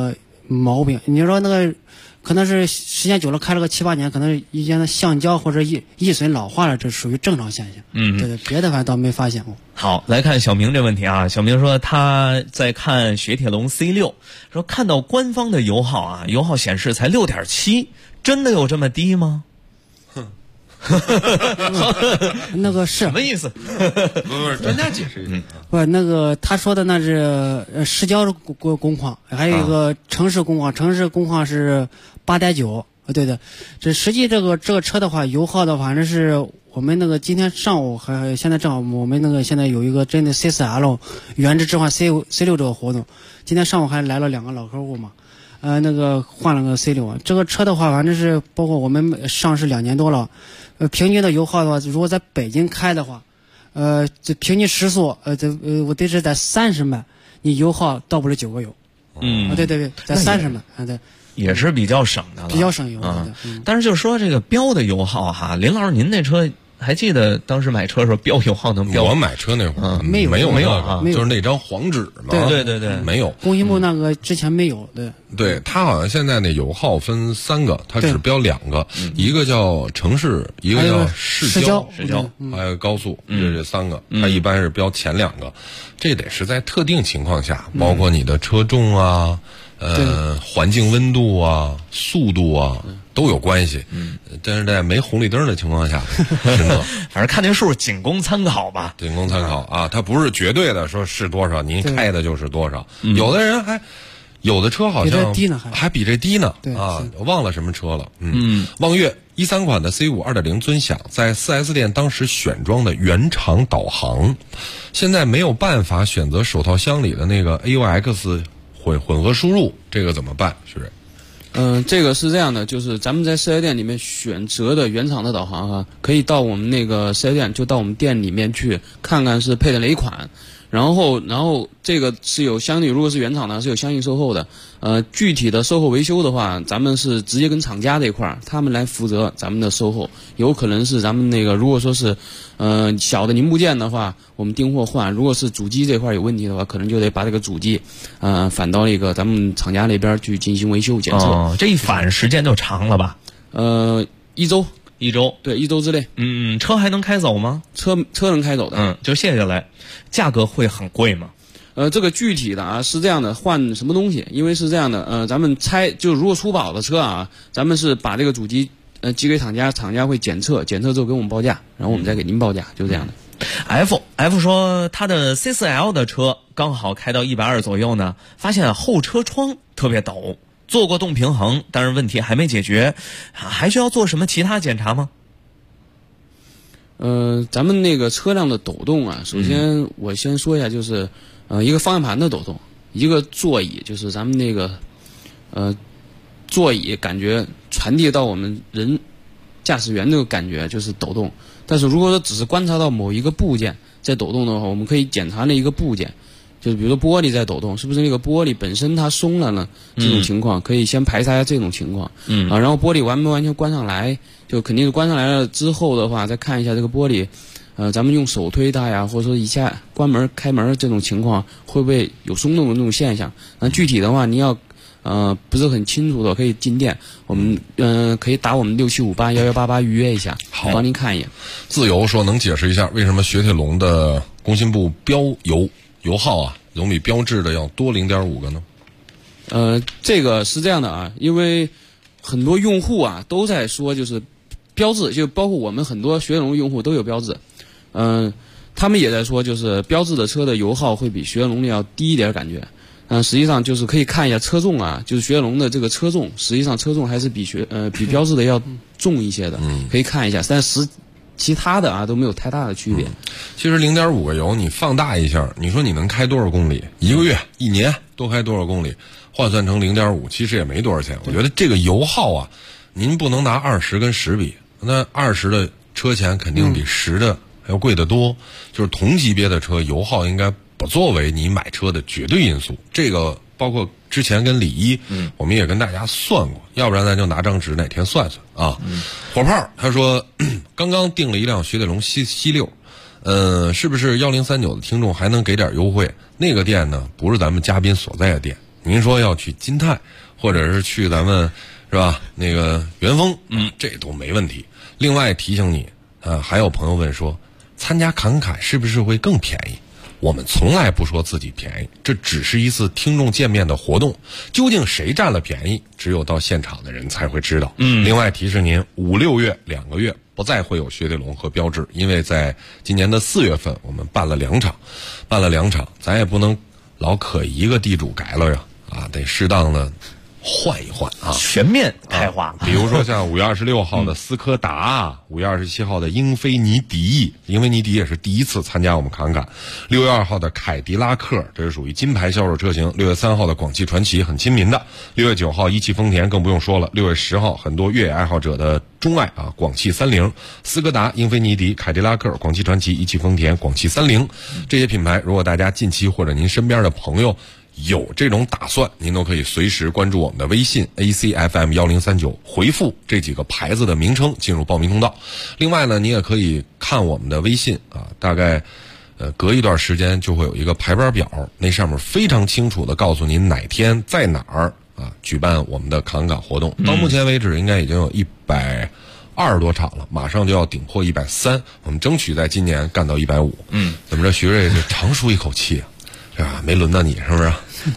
毛病。你说那个可能是时间久了，开了个7、8年，可能一些的橡胶或者易损老化了，这属于正常现象。对，别的反正倒没发现过。 好，来看小明这问题啊。小明说他在看雪铁龙 C6，说看到官方的油耗啊，油耗显示才6.7，真的有这么低吗？ 那个是什么意思？不是，专家解释一下。 不，那个他说的那是市郊工况，还有一个城市工况，城市工况是8.9。对的，这实际这个车的话，油耗的反正是我们那个今天上午还现在正好我们那个现在有一个针对 C4L 原汁置换 C6这个活动，今天上午还来了2个老客户嘛。那个换了个 C6，这个车的话，反正是包括我们上市2年多了，平均的油耗的话，如果在北京开的话，这平均时速，我得是在30迈，你油耗到不了9个油。对，在30迈，对， 也是比较省的了， 比较省油。 但是就是说这个标的油耗哈，林老师您那车。还记得当时买车的时候标油耗能标？ 我买车那会儿没有啊，就是那张黄纸嘛。 对， 没有。 工信部那个之前没有的。 对，它好像现在那油耗分3个，它只标2个，一个叫城市，一个叫市郊，还有高速，这3个。它一般是标前2个，这得是在特定情况下，包括你的车重啊。环境温度啊、速度啊都有关系。但是在没红绿灯的情况下， 反正看这数仅供参考吧。 仅供参考啊，它不是绝对的说是多少，您开的就是多少。有的人有的车好像还比这低呢。啊，忘了什么车了。望月13款的 C5 2.0尊享，在 4S 店当时选装的原厂导航，现在没有办法选择手套箱里的那个 AUX。混合输入这个怎么办，徐瑞？ 这个是这样的，就是咱们在4S店里面选择的原厂的导航哈，可以到我们那个4S店，就到我们店里面去看看是配的哪一款，然后这个是有相应，如果是原厂的是有相应售后的。具体的售后维修的话，咱们是直接跟厂家这一块儿，他们来负责咱们的售后。有可能是咱们那个，如果说是小的零部件的话，我们订货换；如果是主机这块有问题的话，可能就得把这个主机返到那个咱们厂家那边去进行维修检测。 这一返时间就长了吧 ？1周。对，1周之内。 车还能开走吗？ 车能开走的。 就卸下来，价格会很贵吗？ 这个具体的啊是这样的，换什么东西？因为是这样的，咱们就如果出保的车啊，咱们是把这个主机寄给厂家，厂家会检测之后给我们报价，然后我们再给您报价，就这样的。 F 说他的 C4L 的车刚好开到120左右呢，发现后车窗特别陡，做过动平衡，但是问题还没解决，还需要做什么其他检查吗？ 咱们那个车辆的抖动啊，首先我先说一下，就是一个方向盘的抖动，一个座椅，就是咱们那个座椅感觉传递到我们人驾驶员这个感觉就是抖动。但是如果说只是观察到某一个部件在抖动的话，我们可以检查那一个部件，就是比如说玻璃在抖动，是不是那个玻璃本身它松了呢？这种情况可以先排查一下这种情况。然后玻璃完没完全关上来，就肯定是关上来了之后的话，再看一下这个玻璃，咱们用手推它呀，或者说一下关门开门这种情况会不会有松动的这种现象？具体的话你要不是很清楚的，可以进店，我们可以打我们67581188预约一下，好，帮您看一眼。 自由说能解释一下为什么雪铁龙的工信部标油耗啊，总比标志的要多0.5个呢？ 这个是这样的啊，因为很多用户啊都在说，就是标志，就包括我们很多雪铁龙用户都有标志，他们也在说，就是标志的车的油耗会比雪铁龙的要低一点感觉。实际上就是可以看一下车重啊，就是雪铁龙的这个车重，实际上车重还是比标致的要重一些的，可以看一下。但其他的啊都没有太大的区别。 其实0.5个油你放大一下，你说你能开多少公里？一个月、一年多开多少公里？换算成0.5，其实也没多少钱。我觉得这个油耗啊，您不能拿20跟10比，那20的车钱肯定比10的要贵得多。就是同级别的车，油耗应该不作为你买车的绝对因素。这个包括之前跟李一，我们也跟大家算过，要不然咱就拿张纸哪天算算啊。火炮他说刚刚订了一辆雪铁龙C6，是不是1039的听众还能给点优惠？那个店呢不是咱们嘉宾所在的店，您说要去金泰或者是去咱们是吧那个元丰，这都没问题。另外提醒你，还有朋友问说，参加侃侃是不是会更便宜？我们从来不说自己便宜，这只是一次听众见面的活动，究竟谁占了便宜，只有到现场的人才会知道。另外提示您，5、6月2个月不再会有雪铁龙和标致，因为在今年的4月份我们办了2场，咱也不能老可一个地主改了呀，得适当的换一换啊， 全面开花。 比如说像5月26号的斯柯达，5月27号的英菲尼迪也是第一次参加我们侃侃，6月2号的凯迪拉克，这是属于金牌销售车型，6月3号的广汽传祺很亲民的，6月9号一汽丰田更不用说了，6月10号很多越野爱好者的钟爱广汽30、斯柯达、英菲尼迪、凯迪拉克、广汽传祺、一汽丰田、广汽30这些品牌，如果大家近期或者您身边的朋友有这种打算，您都可以随时关注我们的微信 ACFM1039，回复这几个牌子的名称进入报名通道。另外呢，你也可以看我们的微信大概隔一段时间就会有一个排班表，那上面非常清楚的告诉您哪天在哪儿举办我们的侃侃活动。到目前为止应该已经有120多场了，马上就要顶破130，我们争取在今年干到150。怎么着，徐瑞就长舒一口气没轮到你是不是？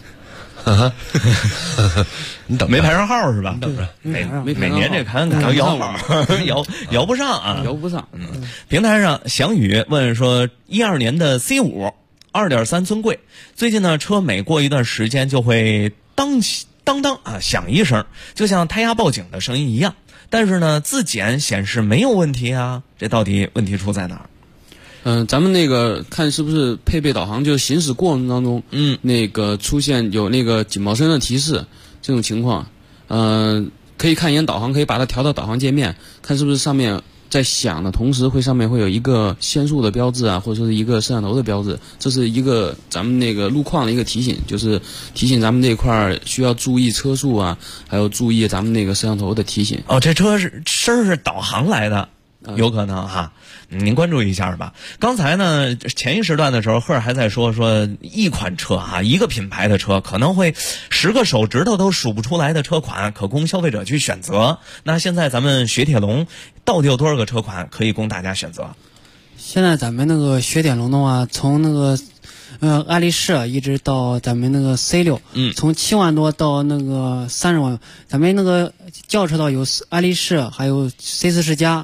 你等没排上号是吧？ 等着， 每年这侃侃摇号摇不上啊， 摇不上。 平台上翔宇问说，12年的 C5 2.3尊贵，最近呢车每过一段时间就会当响一声，就像胎压报警的声音一样，但是呢自检显示没有问题啊，这到底问题出在哪儿？ 咱们那个看是不是配备导航，就是行驶过程当中，那个出现有那个警报声的提示这种情况，可以看一眼导航，可以把它调到导航界面，看是不是上面在响的同时上面会有一个限速的标志啊，或者说是一个摄像头的标志，这是一个咱们那个路况的一个提醒，就是提醒咱们这块需要注意车速啊，还有注意咱们那个摄像头的提醒。 这车声是导航来的。有可能哈，您关注一下吧。刚才呢，前一时段的时候，赫尔还在说一款车一个品牌的车可能会10个手指头都数不出来的车款，可供消费者去选择。那现在咱们雪铁龙到底有多少个车款可以供大家选择？ 现在咱们那个雪铁龙的话，从那个爱丽仕一直到咱们那个 C6，从7万多到那个30万，咱们那个轿车道有爱丽仕，还有 C40加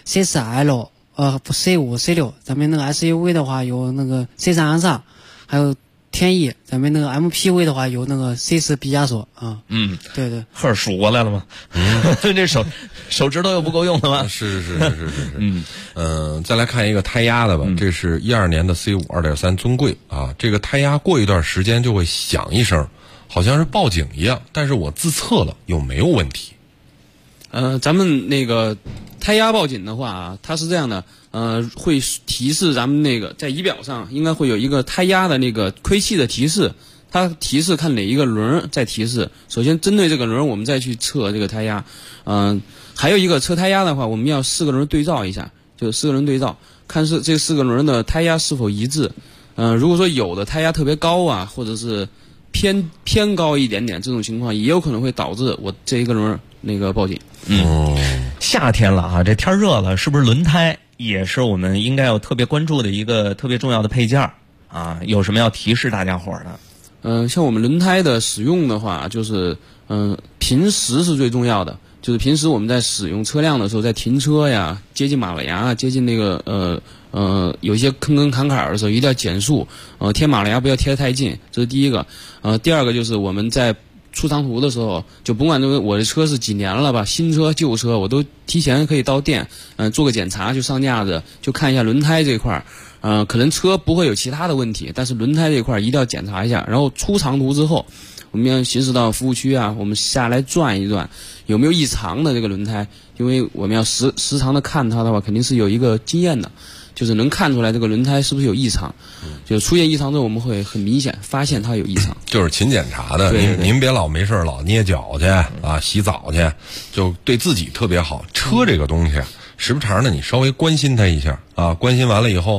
，C4L，C5、C6，咱们那个 SUV 的话有那个 C3 还有天翼，咱们那个 MPV 的话有那个 C4 毕加索对对， 赫尔数过来了吗？这手指头又不够用了吗？ 是。再来看一个胎压的吧，这是12年的 C5 2.3尊贵这个胎压过一段时间就会响一声，好像是报警一样，但是我自测了又没有问题。 咱们那个胎压报警的话它是这样的，会提示咱们那个在仪表上应该会有一个胎压的那个亏气的提示，它提示看哪一个轮在提示。首先针对这个轮我们再去测这个胎压。还有一个测胎压的话，我们要4个轮对照一下，就是4个轮对照，看是这4个轮的胎压是否一致。如果说有的胎压特别高或者是偏高一点点，这种情况也有可能会导致我这一个轮那个报警。 夏天了这天热了，是不是轮胎也是我们应该要特别关注的一个特别重要的配件有什么要提示大家伙的？ 像我们轮胎的使用的话，就是平时是最重要的，就是平时我们在使用车辆的时候，在停车呀、接近马路牙、接近那个有一些坑坑坎坎的时候，一定要减速，贴马路牙不要贴得太近，这是第一个。第二个就是我们在出长途的时候，就甭管我的车是几年了吧，新车旧车，我都提前可以到店做个检查，就上架子就看一下轮胎这块可能车不会有其他的问题，但是轮胎这块一定要检查一下。然后出长途之后，我们要行驶到服务区我们下来转一转，有没有异常的这个轮胎，因为我们要时常的看它的话，肯定是有一个经验的，就是能看出来这个轮胎是不是有异常，就出现异常之后，我们会很明显发现它有异常， 就是勤检查的。您别老没事老捏脚去洗澡去，就对自己特别好。车这个东西时不常的你稍微关心它一下关心完了以后，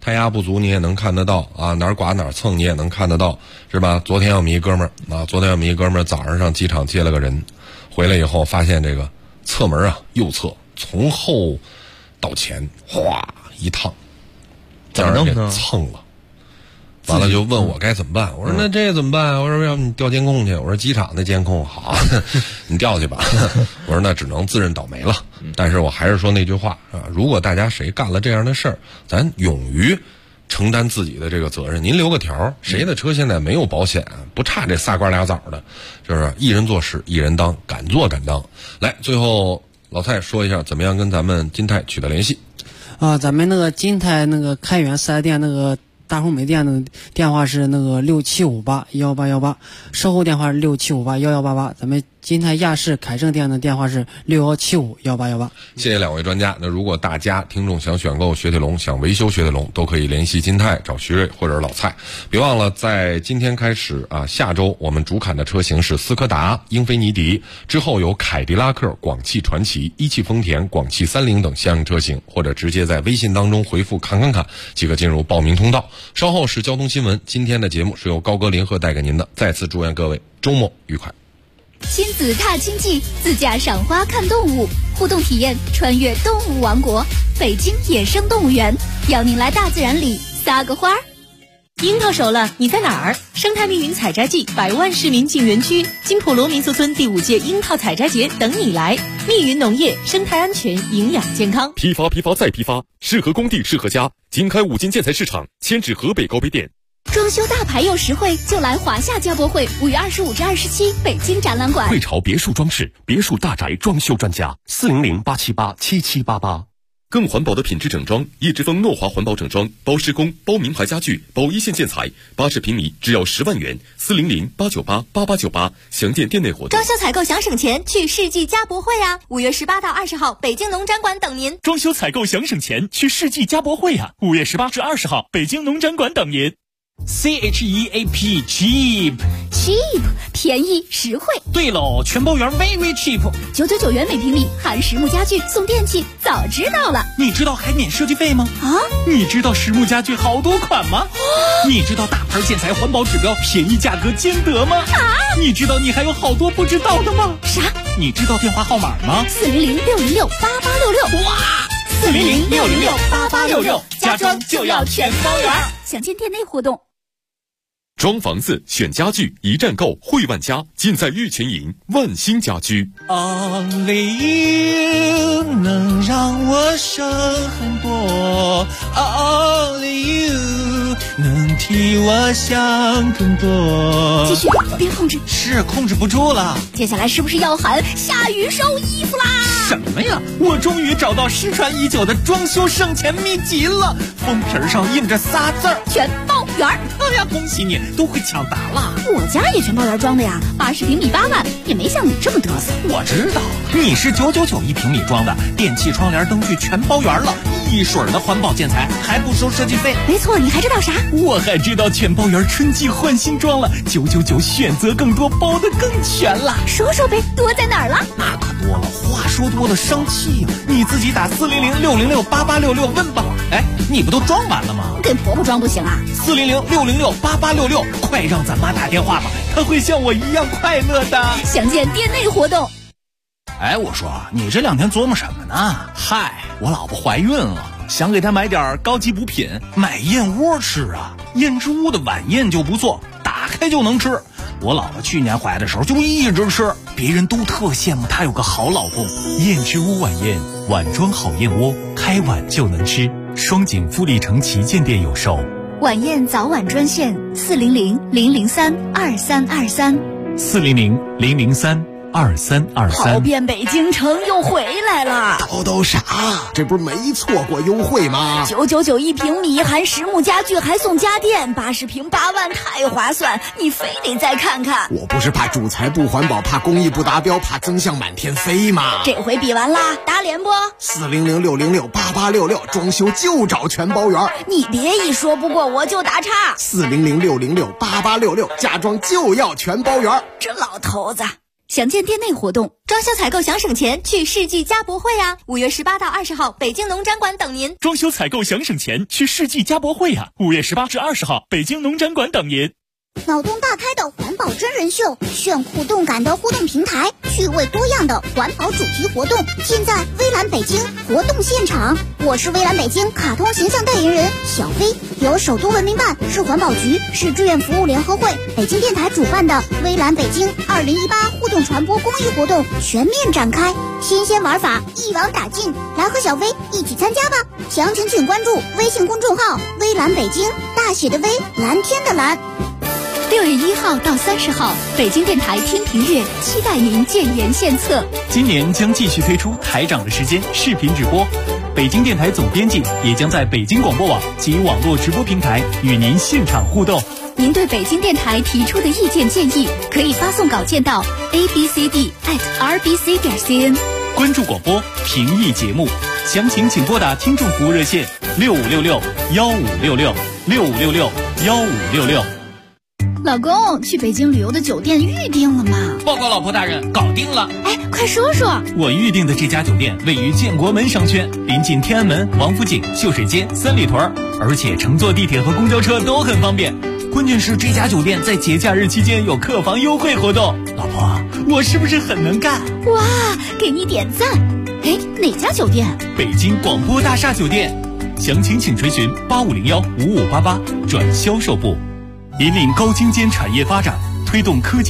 胎压不足你也能看得到啊，哪儿刮哪儿蹭你也能看得到，是吧？昨天我们一哥们儿早上机场接了个人，回来以后发现这个侧门啊，右侧从后到前哗一烫， 怎么弄呢？ 给蹭了。完了就问我该怎么办，我说那这怎么办？我说要不你调监控去，我说机场的监控好，你调去吧。我说那只能自认倒霉了。但是我还是说那句话啊，如果大家谁干了这样的事儿，咱勇于承担自己的这个责任。您留个条，谁的车现在没有保险，不差这仨瓜俩枣的，就是一人做事一人当，敢做敢当。来，最后老蔡说一下怎么样跟咱们金泰取得联系啊？咱们那个金泰那个开源4S店那个大红梅店的电话是那个6758-11818，售后电话是6758-1188，咱们金泰亚市凯盛店的电话是6175-1818。 谢谢两位专家。那如果大家听众想选购雪铁龙，想维修雪铁龙，都可以联系金泰找徐瑞或者老蔡。别忘了在今天开始啊，下周我们主砍的车型是斯柯达、英菲尼迪，之后有凯迪拉克、广汽传祺、一汽丰田、广汽30等相应车型，或者直接在微信当中回复砍即可进入报名通道。稍后是交通新闻，今天的节目是由高歌林鹤带给您的，再次祝愿各位周末愉快。 亲子踏青记，自驾赏花看动物，互动体验穿越动物王国，北京野生动物园，邀您来大自然里撒个花。 樱桃熟了，你在哪儿？生态密云采摘季，百万市民进园区，金普罗民宿村第5届樱桃采摘节等你来。密云农业，生态安全，营养健康。 批发再批发，适合工地适合家。经开5金建材市场，迁至河北高碑店。 装修大牌又实惠，就来华夏家博会，5月25至27，北京展览馆。 汇潮别墅装饰，别墅大宅装修专家，400-878-7788。 更环保的品质整装，叶之峰诺华环保整装，包施工，包名牌家具，包一线建材，80平米只要10万元，400-898-8898，详见店内活动。 装修采购想省钱，去世纪家博会啊！5月18到20号，北京农展馆等您。 装修采购想省钱，去世纪家博会啊！5月18至20号，北京农展馆等您。 CHEAP cheap 便宜实惠。 对喽，全包圆 very cheap， 999元每平米，含实木家具送电器，早知道了。 你知道还免设计费吗？ 啊？ 你知道实木家具好多款吗？你知道大牌建材环保指标，便宜价格兼得吗？ 啊？ 你知道你还有好多不知道的吗？ 啥？ 你知道电话号码吗 ？400-606-8866。 哇！400-606-8866，家装就要全包圆。 详见店内互动。 装房子选家具，一站购汇万家，尽在玉泉营万兴家居。 Only you 能让我省很多 ，Only you 能替我想更多。 继续，别控制， 是控制不住了。 接下来是不是要喊下雨收衣服啦？ 什么呀？我终于找到失传已久的装修省钱秘籍了，封皮上印着仨字儿： 全包圆。 哎呀，恭喜你，都会抢答了。 我家也全包圆装的呀，80平米8万，也没像你这么嘚瑟。 我知道，你是999一平米装的，电器、窗帘、灯具全包圆了，一水的环保建材，还不收设计费。 没错，你还知道啥？ 我还知道全包圆春季换新装了，999选择更多，包得更全了。 说说呗，多在哪儿了？ 那可多了，话说多了生气呀！你自己打400-606-8866问吧。哎，你不都装完了吗？ 给婆婆装不行啊 ？400-606-8866，快让咱妈打电话吧，她会像我一样快乐的。 详见店内活动。 哎，我说你这2天琢磨什么呢？嗨，我老婆怀孕了，想给她买点高级补品，买燕窝吃啊。燕之屋的晚宴就不错，打开就能吃。我老婆去年怀的时候就一直吃，别人都特羡慕她有个好老公。 燕之屋晚宴，碗装好燕窝，开碗就能吃。双井富力城旗舰店有售。 晚宴早晚专线400-003-2323。 400-003-2323。 跑遍北京城又回来了。 叨啥？这不是没错过优惠吗 ？999一平米，含实木家具还送家电，80平8万，太划算，你非得再看看。 我不是怕主材不环保，怕工艺不达标，怕增项满天飞吗？ 这回比完啦，打脸不 ？400-606-8866，装修就找全包圆。 你别一说不过我就打岔。 400-606-8866，家装就要全包圆。 这老头子。 详见店内活动。 装修采购想省钱，去世纪家博会啊！5月18到20号，北京农展馆等您。 装修采购想省钱，去世纪家博会啊！5月18至20号，北京农展馆等您。 脑洞大开的环保真人秀，炫酷动感的互动平台，趣味多样的环保主题活动，尽在微蓝北京活动现场。我是微蓝北京卡通形象代言人小飞，由首都文明办、市环保局、市志愿服务联合会、北京电台主办的微蓝北京2018互动传播公益活动全面展开，新鲜玩法一网打尽，来和小飞一起参加吧！详情请关注微信公众号微蓝北京，大写的微，蓝天的蓝。 6月1号到30号，北京电台听评月，期待您建言献策。 今年将继续推出台长的时间视频直播，北京电台总编辑也将在北京广播网及网络直播平台与您现场互动。 您对北京电台提出的意见建议，可以发送稿件到 abcd@rbc.cn。 关注广播，评议节目，详情请拨打听众服务热线6566-1566，6566-1566。 老公，去北京旅游的酒店预定了吗？ 报告老婆大人，搞定了。 哎，快说说。 我预定的这家酒店位于建国门商圈，临近天安门、王府井、秀水街、三里屯，而且乘坐地铁和公交车都很方便。关键是这家酒店在节假日期间有客房优惠活动。老婆，我是不是很能干？ 哇，给你点赞。哎，哪家酒店？ 北京广播大厦酒店。详情请垂询8501-5588转销售部。引领高精尖产业发展，推动科技